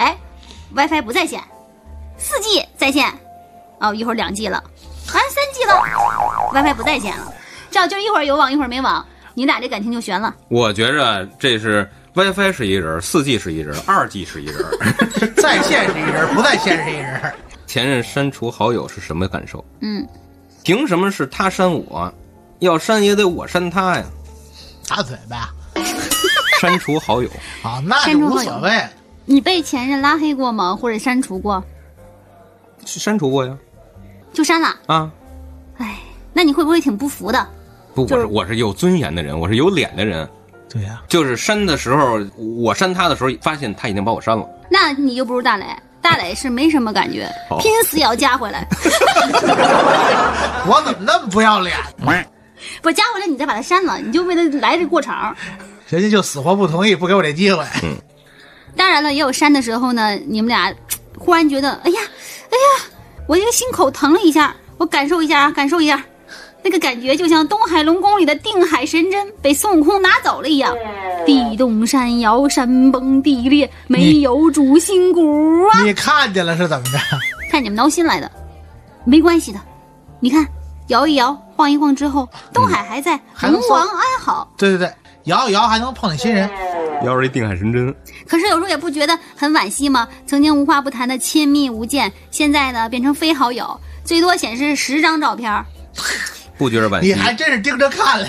，WiFi 不在线，4G 在线，一会儿2G 了，3G 了，WiFi 不在线了，这样就一会儿有网一会儿没网，你俩这感情就悬了。 我觉着这是 WiFi 是一人，4G 是一人，2G 是一人， 在线是一人，不在线是一人。 前任删除好友是什么感受？凭什么是他删我？要删也得我删他呀。 插嘴吧。 删除好友啊，那就无所谓。 你被前任拉黑过吗？或者删除过？ 删除过呀。 就删了啊？ 哎，那你会不会挺不服的？ 不，我是有尊严的人，我是有脸的人。 对呀， 就是删的时候，我删他的时候，发现他已经把我删了。 那你就不如大磊。大磊是没什么感觉，拼死也要加回来。 我怎么那么不要脸？ 不加回来，你再把他删了，你就为了来这过场。 人家就死活不同意，不给我这机会。 当然了，也有删的时候呢，你们俩忽然觉得，哎呀，我这个心口疼了一下，我感受一下，那个感觉就像东海龙宫里的定海神针被孙悟空拿走了一样，地动山摇，山崩地裂，没有主心骨啊！ 你看见了是怎么着？ 看你们挠心来的，没关系的，你看摇一摇，晃一晃之后，东海还在，龙王安好。 对，摇一摇还能碰见新人， 摇着一定海神针。 可是有时候也不觉得很惋惜吗？曾经无话不谈的亲密无间，现在呢变成非好友，最多显示10张照片。 不觉得惋惜？ 你还真是盯着看来着。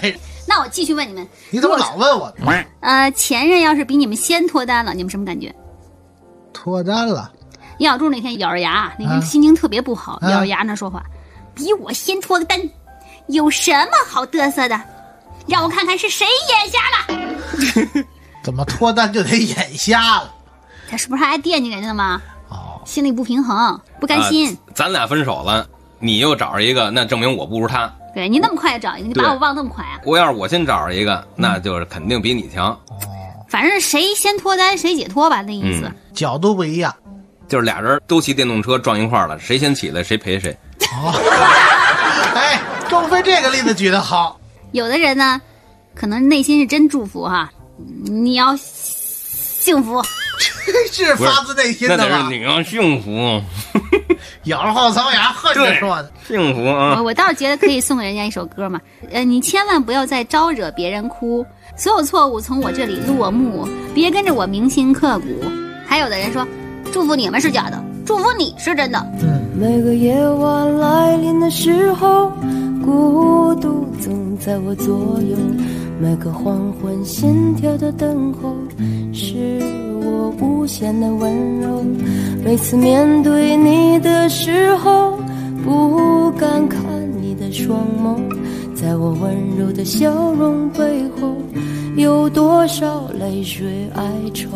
那我继续问你们， 你怎么老问我呢？ 前任要是比你们先脱单了，你们什么感觉？ 脱单了。 杨小柱那天咬着牙，那天心情特别不好，咬着牙那说话，比我先脱个单，有什么好嘚瑟的？让我看看是谁眼瞎了。 怎么脱单就得眼瞎了？ 他是不是还惦记人家呢吗？心里不平衡，不甘心。 咱俩分手了，你又找着一个，那证明我不如他。 对，你那么快就找一个，你把我忘那么快啊？ 我要是我先找着一个，那就是肯定比你强。 反正谁先脱单谁解脱吧，那意思。 角度不一样， 就是俩人都骑电动车撞一块了，谁先起来谁赔谁。 哎，钟飞这个例子举得好。 有的人呢，可能内心是真祝福哈，你要幸福， 是发自内心的吧？ 那得是你要幸福， 咬着后槽牙恨着说的幸福啊！ 我倒是觉得可以送给人家一首歌嘛，你千万不要再招惹别人哭，所有错误从我这里落幕，别跟着我铭心刻骨。还有的人说，祝福你们是假的，祝福你是真的。 每个夜晚来临的时候，孤独总在我左右，每个黄昏心跳的等候，是我无限的温柔。每次面对你的时候，不敢看你的双眸，在我温柔的笑容背后，有多少泪水哀愁。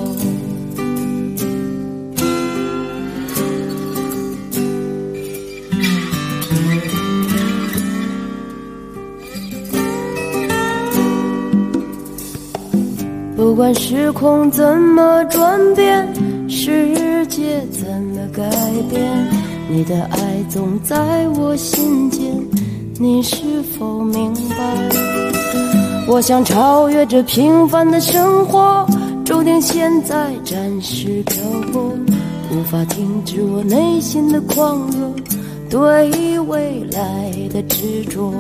不管时空怎么转变，世界怎么改变，你的爱总在我心间，你是否明白？我想超越这平凡的生活，注定现在暂时漂泊，无法停止我内心的狂热，对未来的执着。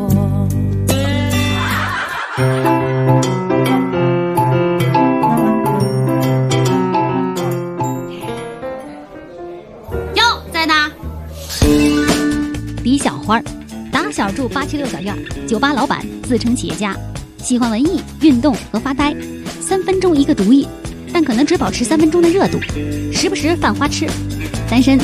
李小花，打小住876小院，酒吧老板，自称企业家，喜欢文艺、运动和发呆，3分钟一个毒瘾，但可能只保持3分钟的热度，时不时犯花痴，单身。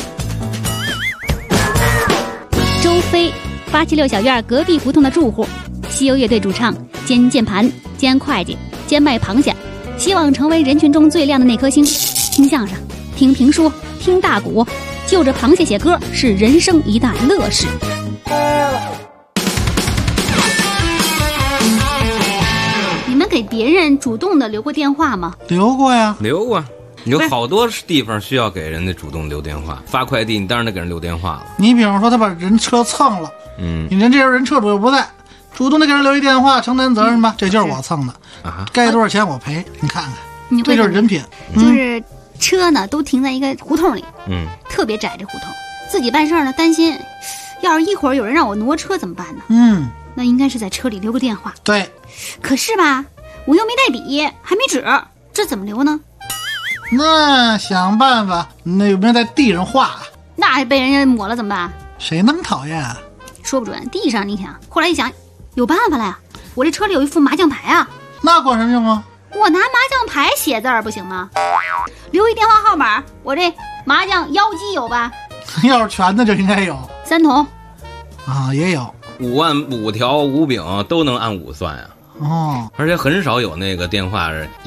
周飞，876小院隔壁胡同的住户，西游乐队主唱，兼键盘，兼会计，兼卖螃蟹，希望成为人群中最亮的那颗星。听相声，听评书，听大鼓，就着螃蟹写歌是人生一大乐事。你们给别人主动的留过电话吗？ 留过呀， 留过。有好多地方需要给人家主动留电话，发快递你当然得给人留电话了。 你比方说他把人车蹭了，你这时候人车主又不在，主动的给人留一电话，承担责任吧，这就是我蹭的啊，该多少钱我赔，你看看，这就是人品。 就是车呢都停在一个胡同里，特别窄这胡同，自己办事呢担心，要是一会儿有人让我挪车怎么办呢？那应该是在车里留个电话。 对， 可是吧，我又没带笔，还没纸，这怎么留呢？ 那想办法，那有没有在地上画？ 那还被人家抹了怎么办？ 谁那么讨厌啊？ 说不准，地上你想。后来一想，有办法了呀，我这车里有一副麻将牌啊。 那管什么用啊？ 我拿麻将牌写字儿不行吗？留一电话号码，我这麻将腰机有吧？ 要是全的就应该有 3筒啊，也有 5按5条5饼都能按5算呀。而且很少有那个电话是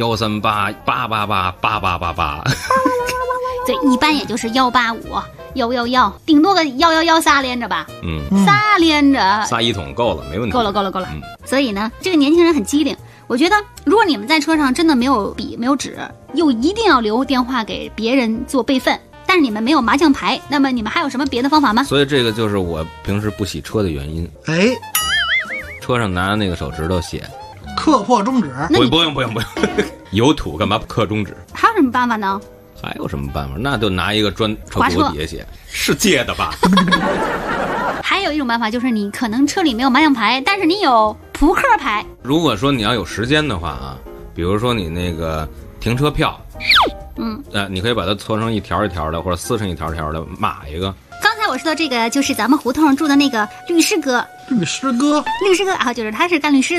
13888888888。 对，一般也就是18511，顶多个111仨连着吧。仨连着仨一筒够了，没问题。 够了。所以呢，这个年轻人很机灵。我觉得，如果你们在车上真的没有笔没有纸，又一定要留电话给别人做备份，但是你们没有麻将牌，那么你们还有什么别的方法吗？ 所以这个就是我平时不洗车的原因。车上拿那个手指头写刻破中指。 不用有土干嘛刻中指？ 还有什么办法呢？ 还有什么办法？那就拿一个砖车骨底下写，是借的吧？ 还有一种办法就是你可能车里没有麻将牌，但是你有扑克牌。 如果说你要有时间的话啊，比如说你那个停车票，你可以把它搓成一条一条的，或者撕成一条一条的，码一个。 刚才我说的这个就是咱们胡同住的那个律师哥， 律师哥啊，就是他是干律师的。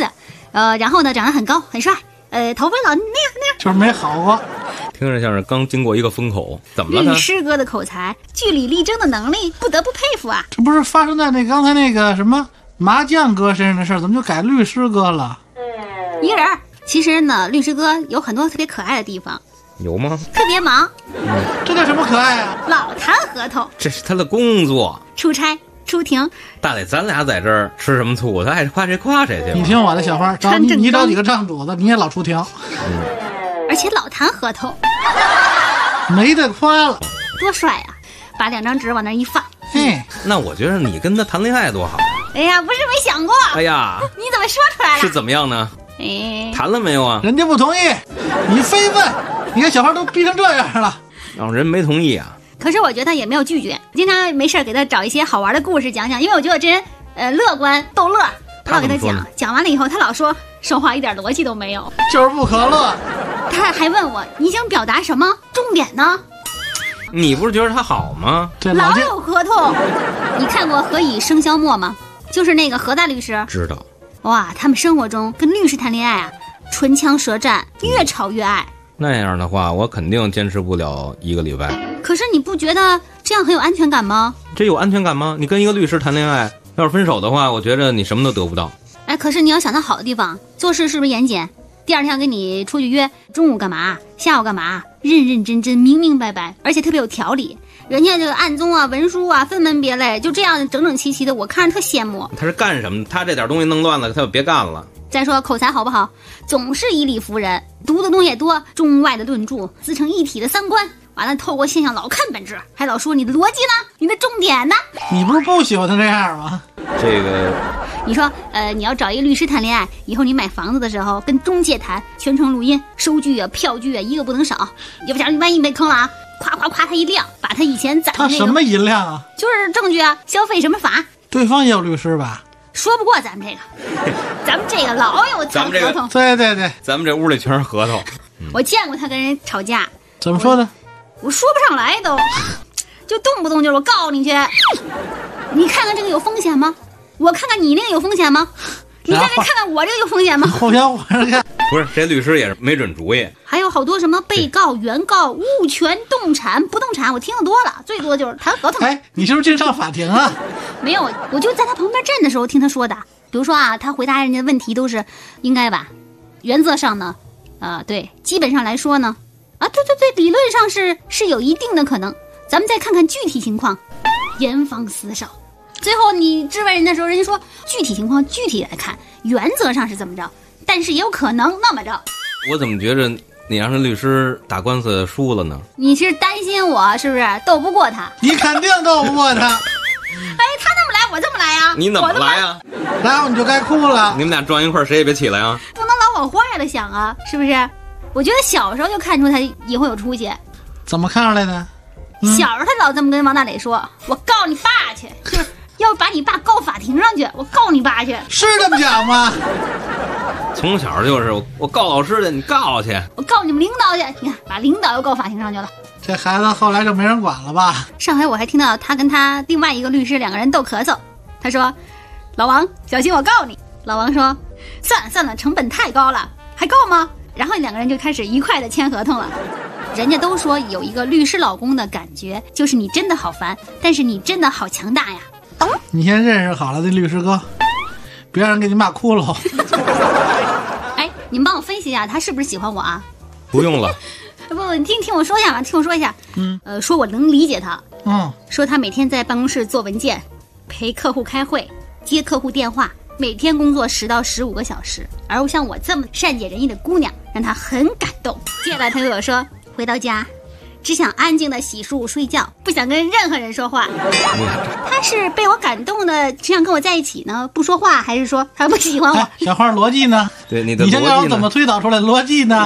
然后呢长得很高很帅，头发老那样， 就是没好过。 听着像是刚经过一个风口，怎么了他？ 律师哥的口才，据理力争的能力，不得不佩服啊！ 这不是发生在刚才那个什么麻将哥身上的事儿，怎么就改律师哥了？ 一个人。其实呢，律师哥有很多特别可爱的地方。 有吗？ 特别忙。 这叫什么可爱啊？ 老谈合同。 这是他的工作。 出差。出庭， 大磊，咱俩在这儿吃什么醋？他爱夸谁夸谁去。 你听我的，小花，你找几个账主子，你也老出庭， 而且老谈合同， 没得夸了， 多帅啊！把2张纸往那一放， 那我觉得你跟他谈恋爱多好。 哎呀，不是没想过。 哎呀， 你怎么说出来了？ 是怎么样呢？谈了没有啊？ 人家不同意，你非问，你看小花都逼成这样了， 让人没同意啊。 可是我觉得他也没有拒绝，经常没事给他找一些好玩的故事讲讲，因为我觉得这人乐观逗乐，老给他讲完了以后，他老说话一点逻辑都没有， 就是不可乐。 他还问我你想表达什么重点呢？ 你不是觉得他好吗？ 老有合同。你看过《何以笙箫默》吗？就是那个何大律师。 知道。 哇，他们生活中跟律师谈恋爱啊，唇枪舌战，越吵越爱。 那样的话，我肯定坚持不了1个礼拜。 可是你不觉得这样很有安全感吗？ 这有安全感吗？你跟一个律师谈恋爱，要是分手的话，我觉得你什么都得不到。 哎，可是你要想到好的地方，做事是不是严谨？第2天跟你出去约，中午干嘛，下午干嘛，认认真真，明明白白，而且特别有条理。人家这个案宗啊、文书啊分门别类，就这样整整齐齐的，我看着特羡慕。 他是干什么？他这点东西弄乱了，他就别干了。 再说口才好不好，总是以理服人，读的东西也多，中外的论著，自成一体的3观。完了，透过现象老看本质，还老说你的逻辑呢，你的重点呢？ 你不是不喜欢他这样吗？ 这个， 你说，你要找一个律师谈恋爱，以后你买房子的时候跟中介谈，全程录音，收据啊、票据啊，一个不能少。要不然万一被坑了啊，夸夸夸他一亮，把他以前攒的那个。 他什么一亮啊？ 就是证据啊，消费什么法？ 对方也有律师吧？ 说不过咱们这个，咱们这个老有谈合同。 对对对， 咱们这屋里全是合同。 我见过他跟人吵架。 怎么说呢？ 我说不上来都，就动不动就是我告你去。你看看这个有风险吗？我看看你那个有风险吗？你再看看我这个有风险吗？ 互相看。 不是，这律师也是没准主意。 还有好多什么被告、原告、物权、动产、不动产，我听得多了，最多就是谈合同。 哎，你是不是经上法庭啊？ 没有，我就在他旁边站的时候听他说的。比如说啊，他回答人家问题都是应该吧，原则上呢，对，基本上来说呢，对，理论上是有一定的可能。咱们再看看具体情况，严防死守。最后你质问人的时候，人家说具体情况具体来看，原则上是这么着，但是也有可能那么着。 我怎么觉着你让这律师打官司输了呢？ 你是担心我是不是斗不过他？ 你肯定斗不过他。 哎，他这么来，我这么来呀？ 你怎么来呀？ 然后你就该哭了。 你们俩撞一块，谁也别起来啊！ 不能老往坏了想啊，是不是？我觉得小时候就看出他以后有出息。 怎么看出来的？ 小时候他老这么跟王大磊说：“我告你爸去，就是要把你爸告法庭上去，我告你爸去。” 是这么讲吗？ 从小就是我告老师去，你告去， 我告你们领导去。你看，把领导又告法庭上去了。 这孩子后来就没人管了吧？ 上回我还听到他跟他另外一个律师2个人斗咳嗽，他说：“老王，小心我告你。”老王说：“算了，成本太高了，还告吗？”然后2个人就开始愉快的签合同了。人家都说有一个律师老公的感觉，就是你真的好烦，但是你真的好强大呀。 你先认识好了这律师哥，别让人给你骂哭了。 哎，你们帮我分析一下，他是不是喜欢我啊？ 不用了。 不，你听我说一下嘛，听我说一下。说我能理解他。说他每天在办公室做文件，陪客户开会，接客户电话，每天工作10到15个小时。而像我这么善解人意的姑娘，让他很感动。接下来他对我说，回到家只想安静的洗漱睡觉，不想跟任何人说话。他是被我感动的只想跟我在一起呢，不说话，还是说他不喜欢我？ 小花逻辑呢？ 对，你的逻辑呢？ 你先让我怎么推导出来逻辑呢？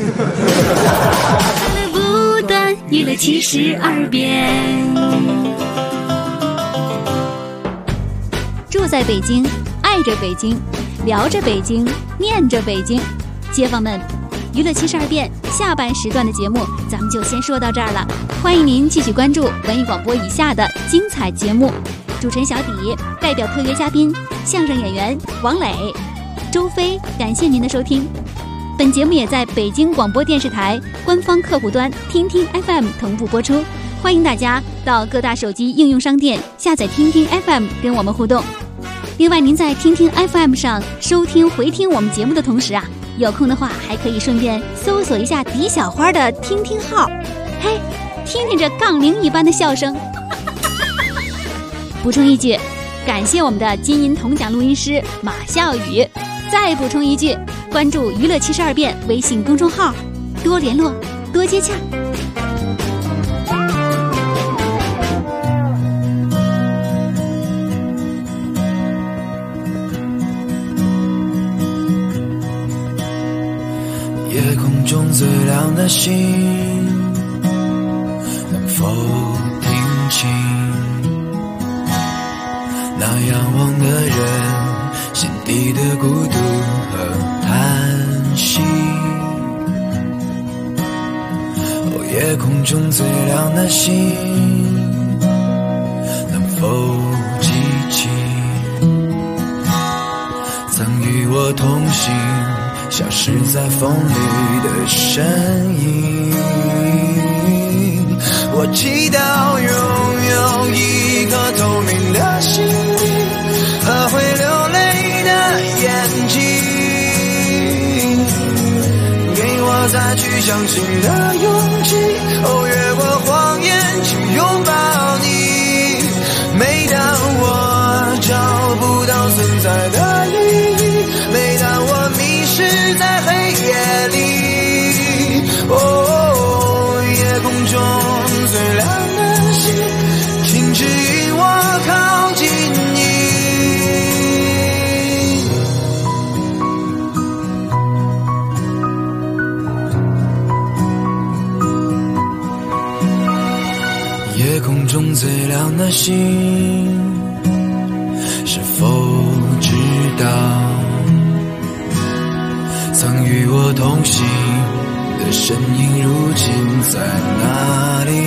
不断娱乐72变。 住在北京，爱着北京，聊着北京，念着北京，街坊们。娱乐72变下半时段的节目咱们就先说到这儿了，欢迎您继续关注文艺广播以下的精彩节目。主持人小底，代表特约嘉宾相声演员王磊， 周飞，感谢您的收听。本节目也在北京广播电视台官方客户端听听 FM 同步播出，欢迎大家到各大手机应用商店下载听听 FM 跟我们互动。另外，您在听听 FM 上收听回听我们节目的同时啊，有空的话还可以顺便搜索一下狄小花的听听号，嘿，听听这杠铃一般的笑声。补充一句，感谢我们的金银铜奖录音师马笑宇。再补充一句，关注娱乐72变微信公众号，多联络，多接洽。 夜空中最亮的星，能否听清那仰望的人心底的孤独和叹息？哦，夜空中最亮的星，能否记起曾与我同行消失在风里的身影？我祈祷拥有一颗透明的心灵和会流泪的眼睛，给我再去相信的勇气，哦，越过谎言去拥抱你。每当我找不到存在的意义，每当我迷失在黑夜里，哦，夜空中最亮的星，请指引我靠近你。夜空中最亮的星，是否知道曾与我同行的身影如今在哪里？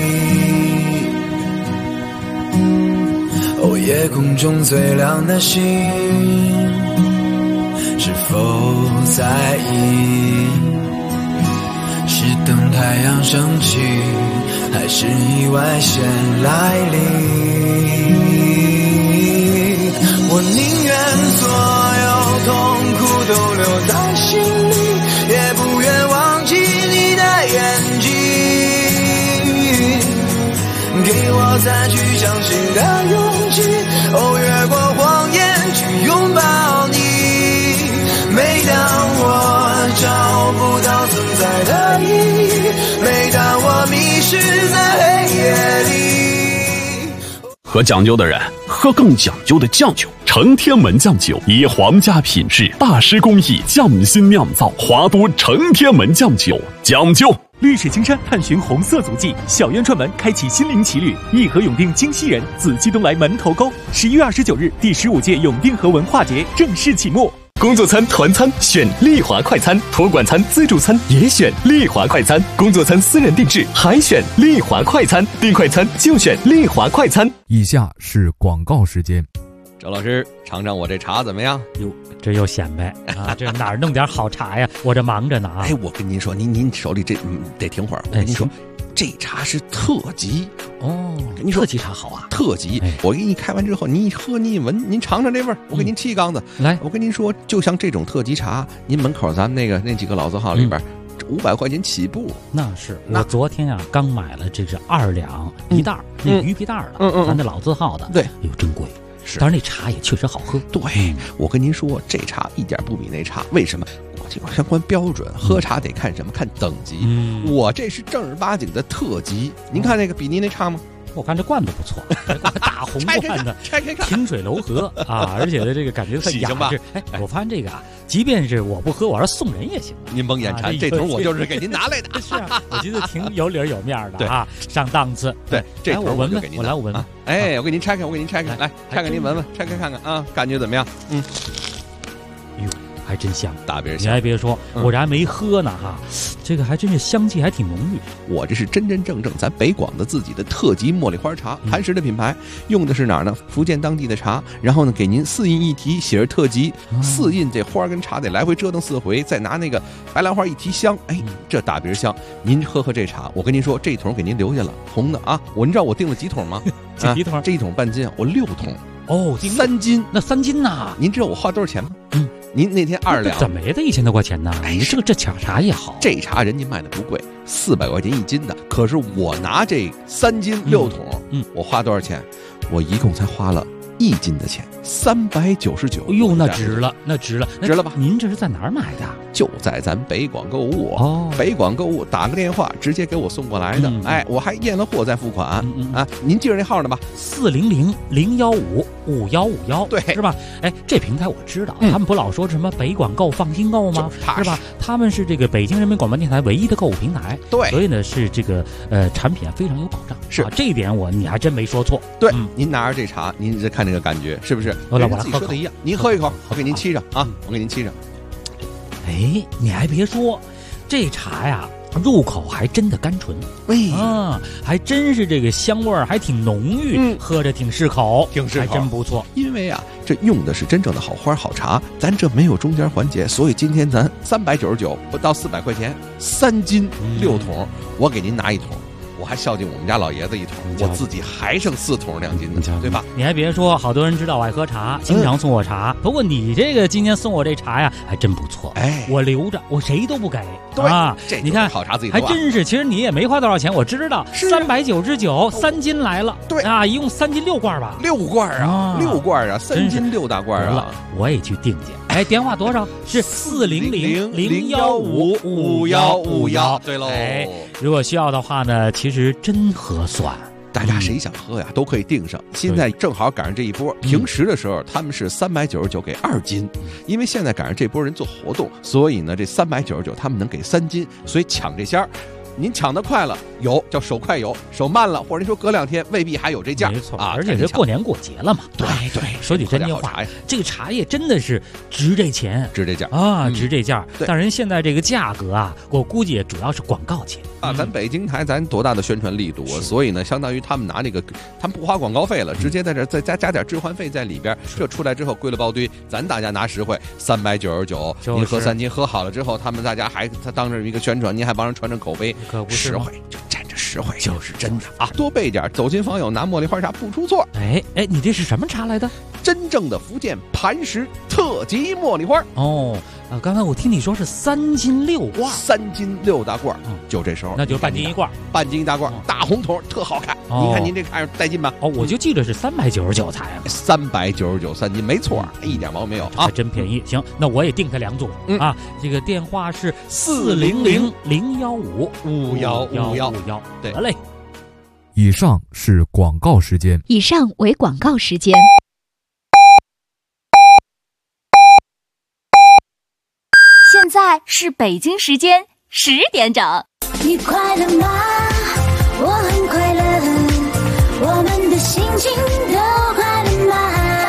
哦，夜空中最亮的星，是否在意？是等太阳升起，还是意外先来临？我宁愿所有痛苦都留在心里，也不愿忘记你的眼睛，给我再去相信的勇气，哦，越过谎言去拥抱你。每当我找不到存在的意义，每当我迷失在黑夜里。 喝讲究的人喝更讲究的酱酒，承天门酱酒以皇家品质、大师工艺匠心酿造，华都承天门酱酒，讲究。 绿水青山探寻红色足迹，小渊串门开启心灵奇旅，义和永定京西人，紫气东来门头沟。11月29日，第15届永定河文化节正式启幕。 工作餐、团餐选丽华快餐，托管餐、自助餐也选丽华快餐，工作餐私人定制还选丽华快餐，订快餐就选丽华快餐。 以下是广告时间。 周老师，尝尝我这茶怎么样？ 哟，这又显摆啊！这哪儿弄点好茶呀？我这忙着呢啊！ 哎，我跟您说，您手里这得停会儿。我跟您说，这茶是特级哦。 跟您说， 特级茶好啊， 特级。我给你开完之后，您一喝，您一闻，您尝尝这味儿。我给您沏一缸子。 来， 我跟您说，就像这种特级茶，您门口咱们那几个老字号里边。500块钱起步， 那是我昨天啊刚买了这是2两一袋，那鱼皮袋的，咱那老字号的， 对， 哟真贵。是，但是那茶也确实好喝。 对，我跟您说，这茶一点不比那差。为什么？这个相关标准，喝茶得看什么？看等级。我这是正儿八经的特级。您看那个比您那差吗？ 我看这罐子不错，大红罐子， 拆开看， 清水楼河啊，而且的这个感觉很雅致。哎，我发现这个啊，即便是我不喝，我要送人也行。 您甭眼馋，这桶我就是给您拿来的。 是啊，我觉得挺有理有面的啊，上档次。 对，这桶我就给您。 我来，我闻闻。 哎，我给您拆开，来拆开您闻闻，拆开看看啊，感觉怎么样？ 哟， 还真香， 大别香。 你还别说，我这还没喝呢哈，这个还真是香气还挺浓郁。 我这是真真正正咱北广的自己的特级茉莉花茶，磐石的品牌，用的是哪儿呢？福建当地的茶，然后呢给您4印一提，写着特级，4印这花跟茶得来回折腾4回，再拿那个白兰花一提香，哎，这大别香。您喝这茶，我跟您说，这桶给您留下了，红的啊。您知道我订了几桶吗？ 几桶？ 这1桶半斤，我6桶。 哦 ，3斤， 那3斤呐？ 您知道我花多少钱吗？您那天2两， 怎么也得1000多块钱呢？你这茶也好， 这茶人家卖的不贵，400块钱1斤的。可是我拿这3斤6桶，我花多少钱？我一共才花了1斤的钱，399。 哎呦，那值了，那值了， 值了吧？ 您这是在哪儿买的？ 就在咱北广购物哦， 北广购物打个电话直接给我送过来的。哎，我还验了货再付款啊。您记着那号呢吧 ？400-015-5151， 对， 是吧？哎，这平台我知道，他们不老说什么北广购放心购吗？是吧？他们是这个北京人民广播电台唯一的购物平台， 对， 所以呢是这个产品非常有保障。 是这一点你还真没说错。 对，您拿着这茶，您再看这个感觉是不是？ 我自己说的一样，您喝一口，我给您沏上啊，我给您沏上。 哎，你还别说，这茶呀，入口还真的甘醇，还真是这个香味儿还挺浓郁，喝着挺适口，还真不错。 因为啊，这用的是真正的好花好茶，咱这没有中间环节，所以今天咱399不到400块钱，3斤6桶，我给您拿1桶。我还孝敬我们家老爷子1桶，我自己还剩4桶2斤的，对吧？ 你还别说，好多人知道我爱喝茶，经常送我茶。不过你这个今天送我这茶呀，还真不错。 哎， 我留着，我谁都不给。 对啊， 这你看好茶自己还真是。其实你也没花多少钱，我知道，399，3斤来了。 对啊，一共3斤6罐吧 ？6罐啊，6罐啊，3斤6大罐啊。 我也去订去。哎，电话多少？是400-015-5151。 对喽。 哎，如果需要的话呢，其实真合算。 大家谁想喝呀，都可以订上。现在正好赶上这一波，平时的时候他们是399给2斤，因为现在赶上这波人做活动，所以呢这399他们能给3斤，所以抢这仙儿。您抢得快了有，叫手快有；手慢了，或者您说隔2天未必还有这价。 没错啊， 而且这过年过节了嘛。 对对， 说句真话，这个茶叶真的是值这钱， 值这价啊，值这价。但人现在这个价格啊，我估计主要是广告钱啊。咱北京台咱多大的宣传力度啊，所以呢，相当于他们拿那个，他们不花广告费了，直接在这再加点置换费在里边，这出来之后归了包堆，咱大家拿实惠，399，您喝3斤，喝好了之后，他当着一个宣传，您还帮人传口碑。 可不是实惠，就沾着实惠，就是真的啊！多备点，走亲访友拿茉莉花茶不出错。 哎，你这是什么茶来的？ 真正的福建磐石特级茉莉花。 哦，刚才我听你说是3斤6罐 ，3斤6大罐，就这时候， 那就半斤1罐， 半斤1大罐，大红桶，特好看。您看您这看着带劲吧？ 哦，我就记得是399才 ，399 3斤，没错，一点毛病没有啊， 还真便宜。行，那我也订他2组啊。这个电话是400-015-5151。 对， 得嘞。 以上是广告时间。 以上为广告时间。现在是北京时间10点整。 你快乐吗？我很快乐，我们的心情都快乐吗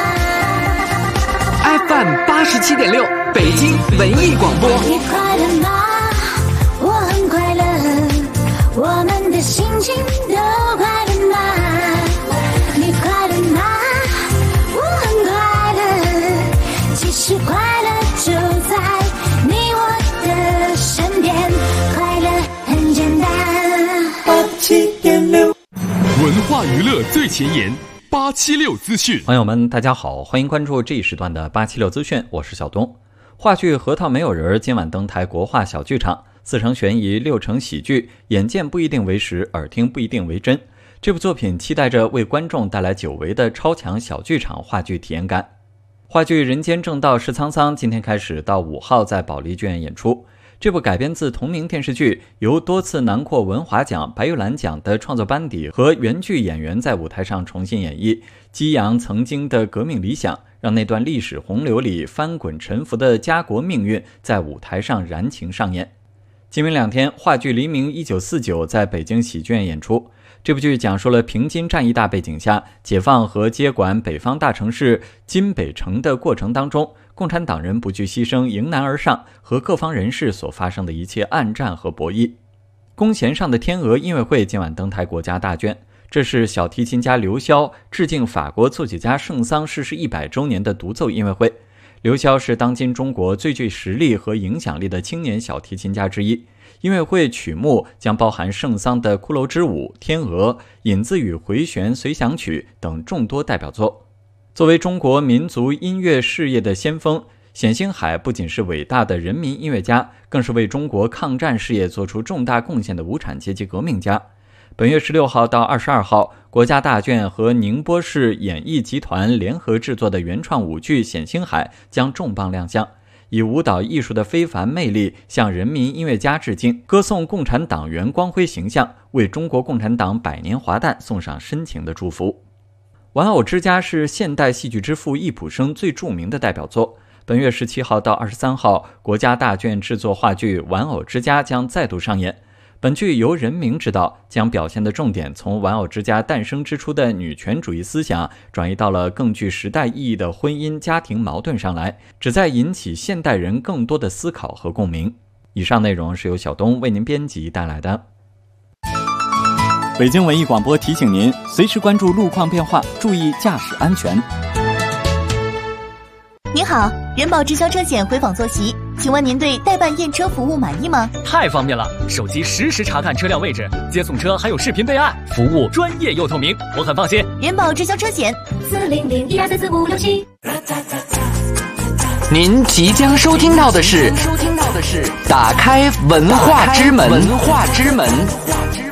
？FM 87.6，北京文艺广播。 你快乐吗？我很快乐，我们的心情都快乐吗？你快乐吗？我很快乐，其实快乐就在你我的身边，快乐很简单。87.6， 文化娱乐最前沿，876资讯。 朋友们，大家好，欢迎关注这一时段的876资讯，我是小东。话剧《核桃没有人》今晚登台国画小剧场，4成悬疑，6成喜剧，眼见不一定为实，耳听不一定为真。这部作品期待着为观众带来久违的超强小剧场话剧体验感。话剧《人间正道是沧桑》今天开始到5号在保利剧院演出。这部改编自同名电视剧，由多次囊括文华奖、白玉兰奖的创作班底和原剧演员在舞台上重新演绎，激扬曾经的革命理想，让那段历史洪流里翻滚沉浮的家国命运在舞台上燃情上演。今明2天，话剧《黎明1949》在北京喜剧院演出。 这部剧讲述了平津战役大背景下，解放和接管北方大城市金北城的过程当中，共产党人不惧牺牲，迎难而上，和各方人士所发生的一切暗战和博弈。弓弦上的天鹅音乐会今晚登台国家大卷，这是小提琴家刘潇致敬法国作曲家圣桑逝世100周年的独奏音乐会。刘潇是当今中国最具实力和影响力的青年小提琴家之一。音乐会曲目将包含圣桑的《骷髅之舞》、《天鹅》、《引自语回旋随想曲》等众多代表作。作为中国民族音乐事业的先锋，冼星海不仅是伟大的人民音乐家，更是为中国抗战事业做出重大贡献的无产阶级革命家。本月16号到22号，国家大卷和宁波市演艺集团联合制作的原创舞剧《冼星海》将重磅亮相，以舞蹈艺术的非凡魅力向人民音乐家致敬，歌颂共产党员光辉形象，为中国共产党100年华诞送上深情的祝福。玩偶之家是现代戏剧之父易卜生最著名的代表作。本月17号到23号，国家大卷制作话剧《玩偶之家》将再度上演。本剧由任明执导，将表现的重点从玩偶之家诞生之初的女权主义思想，转移到了更具时代意义的婚姻家庭矛盾上来，旨在引起现代人更多的思考和共鸣。以上内容是由小东为您编辑带来的。 北京文艺广播提醒您，随时关注路况变化，注意驾驶安全。 您好，人保直销车险回访坐席，请问您对代办验车服务满意吗？ 太方便了，手机实时查看车辆位置，接送车还有视频备案，服务专业又透明，我很放心。 人保直销车险40012344567。 您即将收听到的是打开文化之门。